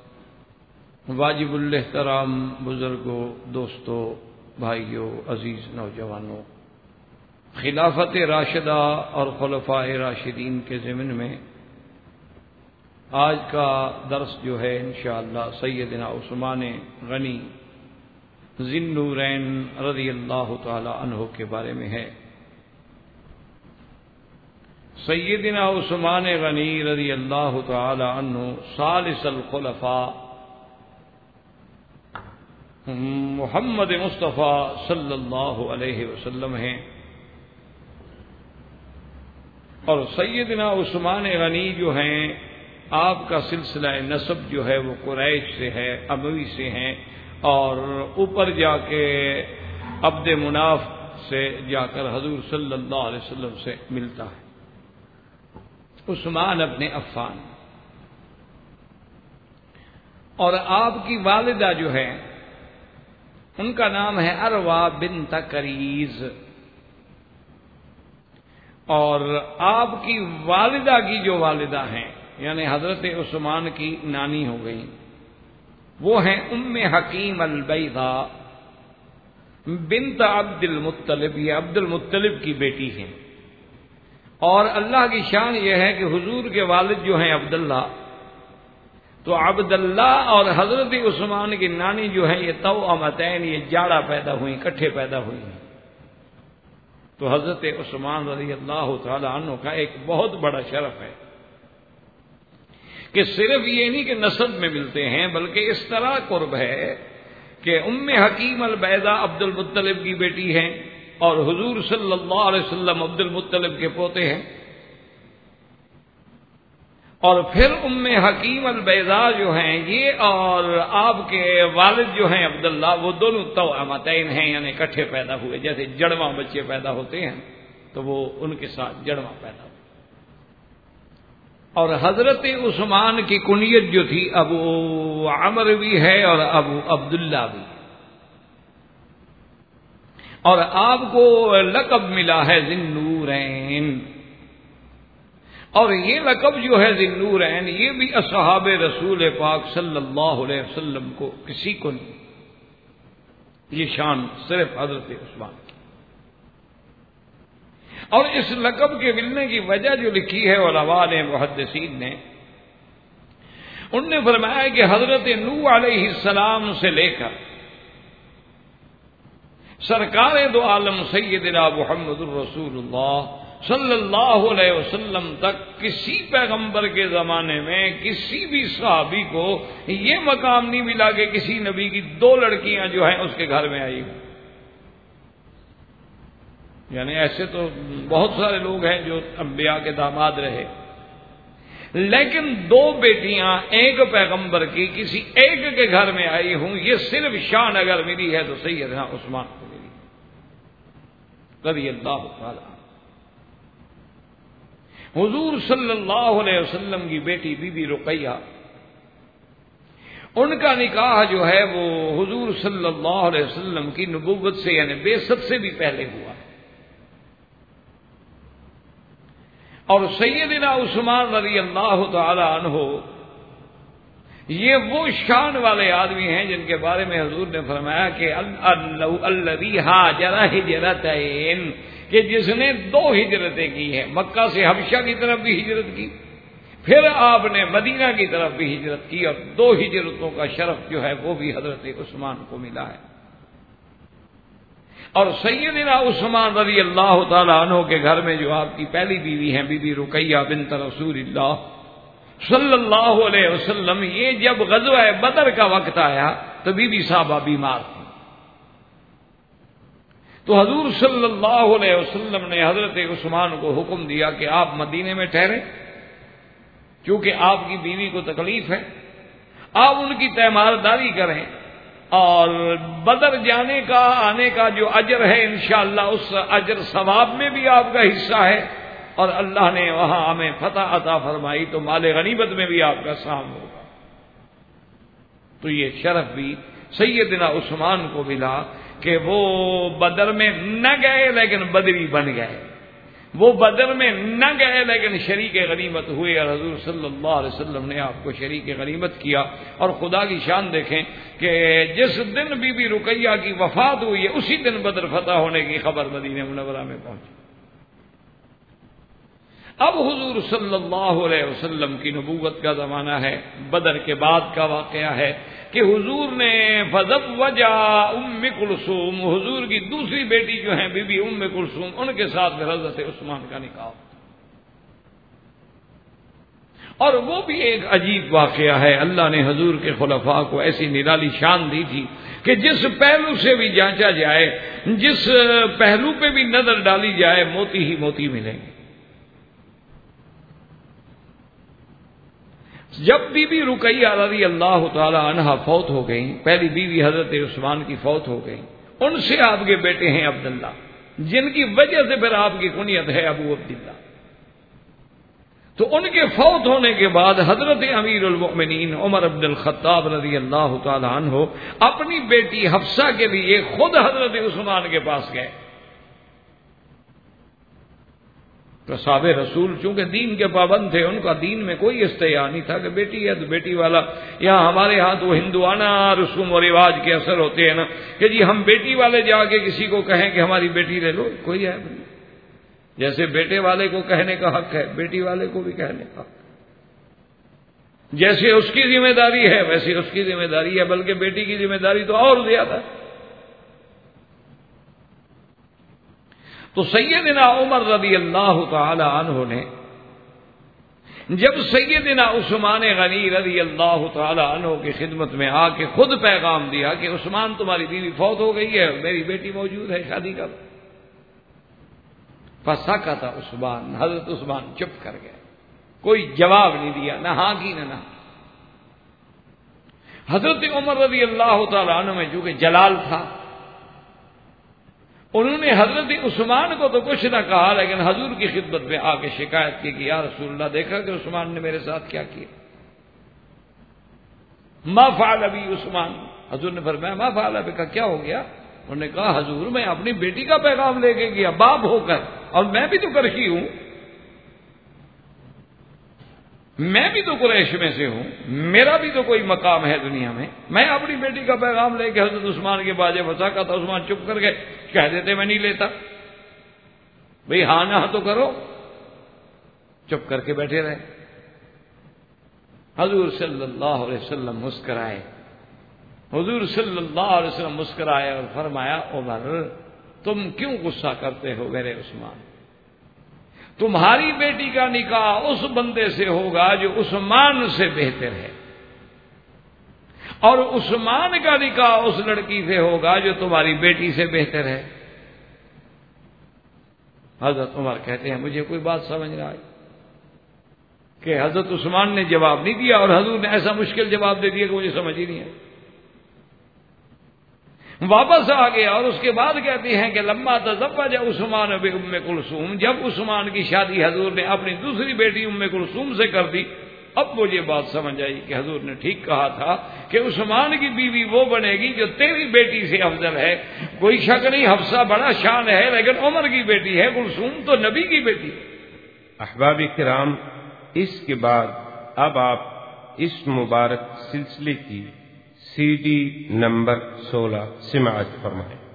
واجب الاحترام بزرگوں، دوستوں، بھائیوں، عزیز نوجوانوں، خلافت راشدہ اور خلفاء راشدین کے ضمن میں آج کا درس جو ہے انشاءاللہ سیدنا عثمان غنی ذی النورین رضی اللہ تعالی عنہ کے بارے میں ہے۔ سیدنا عثمان غنی رضی اللہ تعالی عنہ ثالث الخلفاء محمد مصطفیٰ صلی اللہ علیہ وسلم ہیں، اور سیدنا عثمان غنی جو ہیں آپ کا سلسلہ نسب جو ہے وہ قریش سے ہے، اموی سے ہیں، اور اوپر جا کے عبد مناف سے جا کر حضور صلی اللہ علیہ وسلم سے ملتا ہے۔ عثمان ابن عفان، اور آپ کی والدہ جو ہے ان کا نام ہے اروا بنت کریز، اور آپ کی والدہ کی جو والدہ ہیں یعنی حضرت عثمان کی نانی ہو گئی، وہ ہیں ام حکیم البیضاء بنت عبد المطلب، یہ عبد المطلب کی بیٹی ہیں۔ اور اللہ کی شان یہ ہے کہ حضور کے والد جو ہیں عبداللہ، تو عبداللہ اور حضرت عثمان کی نانی جو ہے یہ توأمتین، یہ جاڑا پیدا ہوئی، کٹھے پیدا ہوئی ہیں۔ تو حضرت عثمان رضی اللہ تعالی عنہ کا ایک بہت بڑا شرف ہے کہ صرف یہ نہیں کہ نسب میں ملتے ہیں بلکہ اس طرح قرب ہے کہ ام حکیم البیضاء عبد المطلب کی بیٹی ہیں اور حضور صلی اللہ علیہ وسلم عبد المطلب کے پوتے ہیں، اور پھر ام حکیم البیضاء جو ہیں یہ اور آپ کے والد جو ہیں عبداللہ وہ دونوں توأمتین ہیں، یعنی کٹھے پیدا ہوئے، جیسے جڑواں بچے پیدا ہوتے ہیں تو وہ ان کے ساتھ جڑواں پیدا ہوئے۔ اور حضرت عثمان کی کنیت جو تھی ابو عمر بھی ہے اور ابو عبداللہ بھی، اور آپ کو لقب ملا ہے ذی النورین، اور یہ لقب جو ہے ذی النورین یہ بھی اصحاب رسول پاک صلی اللہ علیہ وسلم کو کسی کو نہیں، یہ شان صرف حضرت عثمان کی۔ اور اس لقب کے ملنے کی وجہ جو لکھی ہے علماء نے محدثین نے، ان نے فرمایا کہ حضرت نوح علیہ السلام سے لے کر سرکار دو عالم سیدنا محمد الرسول اللہ صلی اللہ علیہ وسلم تک کسی پیغمبر کے زمانے میں کسی بھی صحابی کو یہ مقام نہیں ملا کہ کسی نبی کی 2 لڑکیاں جو ہیں اس کے گھر میں آئی ہوں. یعنی ایسے تو بہت سارے لوگ ہیں جو انبیاء کے داماد رہے، لیکن 2 بیٹیاں ایک پیغمبر کی کسی ایک کے گھر میں آئی ہوں، یہ صرف شان اگر ملی ہے تو سیدنا عثمان کو ملی رضی اللہ تعالی. حضور صلی اللہ علیہ وسلم کی بیٹی بی بی رقیہ، ان کا نکاح جو ہے وہ حضور صلی اللہ علیہ وسلم کی نبوت سے یعنی بعثت سے بھی پہلے ہوا. اور سیدنا عثمان رضی اللہ تعالی عنہ یہ وہ شان والے آدمی ہیں جن کے بارے میں حضور نے فرمایا کہ الذی ہاجر ہجرتین، کہ جس نے 2 ہجرتیں کی ہیں، مکہ سے حبشہ کی طرف بھی ہجرت کی، پھر آپ نے مدینہ کی طرف بھی ہجرت کی، اور 2 ہجرتوں کا شرف جو ہے وہ بھی حضرت عثمان کو ملا ہے. اور سیدنا عثمان رضی اللہ تعالی عنہ کے گھر میں جو آپ کی پہلی بیوی ہیں بی بی رقیہ بنت رسول اللہ صلی اللہ علیہ وسلم، یہ جب غزوہ بدر کا وقت آیا تو بی بی صاحبہ بیمار تھی، تو حضور صلی اللہ علیہ وسلم نے حضرت عثمان کو حکم دیا کہ آپ مدینے میں ٹھہریں، کیونکہ آپ کی بیوی کو تکلیف ہے، آپ ان کی تیمارداری کریں، اور بدر جانے کا آنے کا جو اجر ہے انشاءاللہ اس اجر ثواب میں بھی آپ کا حصہ ہے، اور اللہ نے وہاں ہمیں فتح عطا فرمائی تو مال غنیمت میں بھی آپ کا سام ہوگا. تو یہ شرف بھی سیدنا عثمان کو ملا کہ وہ بدر میں نہ گئے لیکن بدری بن گئے، وہ بدر میں نہ گئے لیکن شریک غنیمت ہوئے، اور حضور صلی اللہ علیہ وسلم نے آپ کو شریک غنیمت کیا. اور خدا کی شان دیکھیں کہ جس دن بی بی رقیہ کی وفات ہوئی ہے اسی دن بدر فتح ہونے کی خبر مدینہ منورہ میں پہنچی. اب حضور صلی اللہ علیہ وسلم کی نبوت کا زمانہ ہے، بدر کے بعد کا واقعہ ہے کہ حضور نے فزوجا ام کلثوم، حضور کی دوسری بیٹی جو ہیں بی بی ام کلثوم، ان کے ساتھ پھر حضرت عثمان کا نکاح. اور وہ بھی ایک عجیب واقعہ ہے. اللہ نے حضور کے خلفاء کو ایسی نرالی شان دی تھی کہ جس پہلو سے بھی جانچا جائے، جس پہلو پہ بھی نظر ڈالی جائے، موتی ہی موتی ملیں گے. جب بی بی رقیہ رضی اللہ تعالی عنہا فوت ہو گئیں، پہلی بیوی حضرت عثمان کی فوت ہو گئی، ان سے آپ کے بیٹے ہیں عبداللہ، جن کی وجہ سے پھر آپ کی کنیت ہے ابو عبداللہ. تو ان کے فوت ہونے کے بعد حضرت امیر المؤمنین عمر بن الخطاب رضی اللہ تعالی عنہ اپنی بیٹی حفصہ کے لیے خود حضرت عثمان کے پاس گئے. تو صحاب رسول چونکہ دین کے پابند تھے، ان کا دین میں کوئی استحیا نہیں تھا کہ بیٹی ہے تو بیٹی والا، یہاں ہمارے ہاں تو ہندوانہ رسوم و رواج کے اثر ہوتے ہیں نا کہ جی ہم بیٹی والے جا کے کسی کو کہیں کہ ہماری بیٹی لے لو، کوئی ہے نہیں. جیسے بیٹے والے کو کہنے کا حق ہے، بیٹی والے کو بھی کہنے کا حق. جیسے اس کی ذمہ داری ہے ویسے اس کی ذمہ داری ہے، بلکہ بیٹی کی ذمہ داری تو اور زیادہ. تو سیدنا عمر رضی اللہ تعالی عنہ نے جب سیدنا عثمان غنی رضی اللہ تعالی عنہ کی خدمت میں آ کے خود پیغام دیا کہ عثمان تمہاری بیوی فوت ہو گئی ہے، میری بیٹی موجود ہے، شادی کر. فسکت عثمان، حضرت عثمان چپ کر گئے، کوئی جواب نہیں دیا، نہ ہاں کی نہ. حضرت عمر رضی اللہ تعالی عنہ میں چونکہ جلال تھا، انہوں نے حضرت عثمان کو تو کچھ نہ کہا، لیکن حضور کی خدمت میں آ کے شکایت کی کہ یا رسول اللہ دیکھا کہ عثمان نے میرے ساتھ کیا کیا. ما فعل بی عثمان، حضور نے فرمایا ما فعل بک، کیا ہو گیا؟ انہوں نے کہا حضور میں اپنی بیٹی کا پیغام لے کے گیا باپ ہو کر، اور میں بھی تو قریشی ہوں، میں بھی تو قریش میں سے ہوں، میرا بھی تو کوئی مقام ہے دنیا میں اپنی بیٹی کا پیغام لے کے حضرت عثمان کے باجے پھنسا کا تھا. عثمان چپ کر گئے، کہہ دیتے میں نہیں لیتا. بھئی ہاں نہ تو کرو، چپ کر کے بیٹھے رہے. حضور صلی اللہ علیہ وسلم مسکرائے، حضور صلی اللہ علیہ وسلم مسکرائے اور فرمایا عمر تم کیوں غصہ کرتے ہو میرے عثمان؟ تمہاری بیٹی کا نکاح اس بندے سے ہوگا جو عثمان سے بہتر ہے، اور عثمان کا نکاح اس لڑکی سے ہوگا جو تمہاری بیٹی سے بہتر ہے۔ حضرت عمر کہتے ہیں مجھے کوئی بات سمجھ نہ آئی کہ حضرت عثمان نے جواب نہیں دیا اور حضور نے ایسا مشکل جواب دے دیا کہ مجھے سمجھ ہی نہیں آئی۔ واپس آ گیا اور اس کے بعد کہتے ہیں کہ لما تزوج عثمان بأم کلثوم، جب عثمان کی شادی حضور نے اپنی دوسری بیٹی ام کلثوم سے کر دی، اب مجھے بات سمجھ آئی کہ حضور نے ٹھیک کہا تھا کہ عثمان کی بیوی وہ بنے گی جو تیری بیٹی سے افضل ہے۔ کوئی شک نہیں حفصہ بڑا شان ہے، لیکن عمر کی بیٹی ہے، کلثوم تو نبی کی بیٹی۔ احباب کرام، اس کے بعد اب آپ اس مبارک سلسلے کی CD نمبر 16 سماعت فرمائیں۔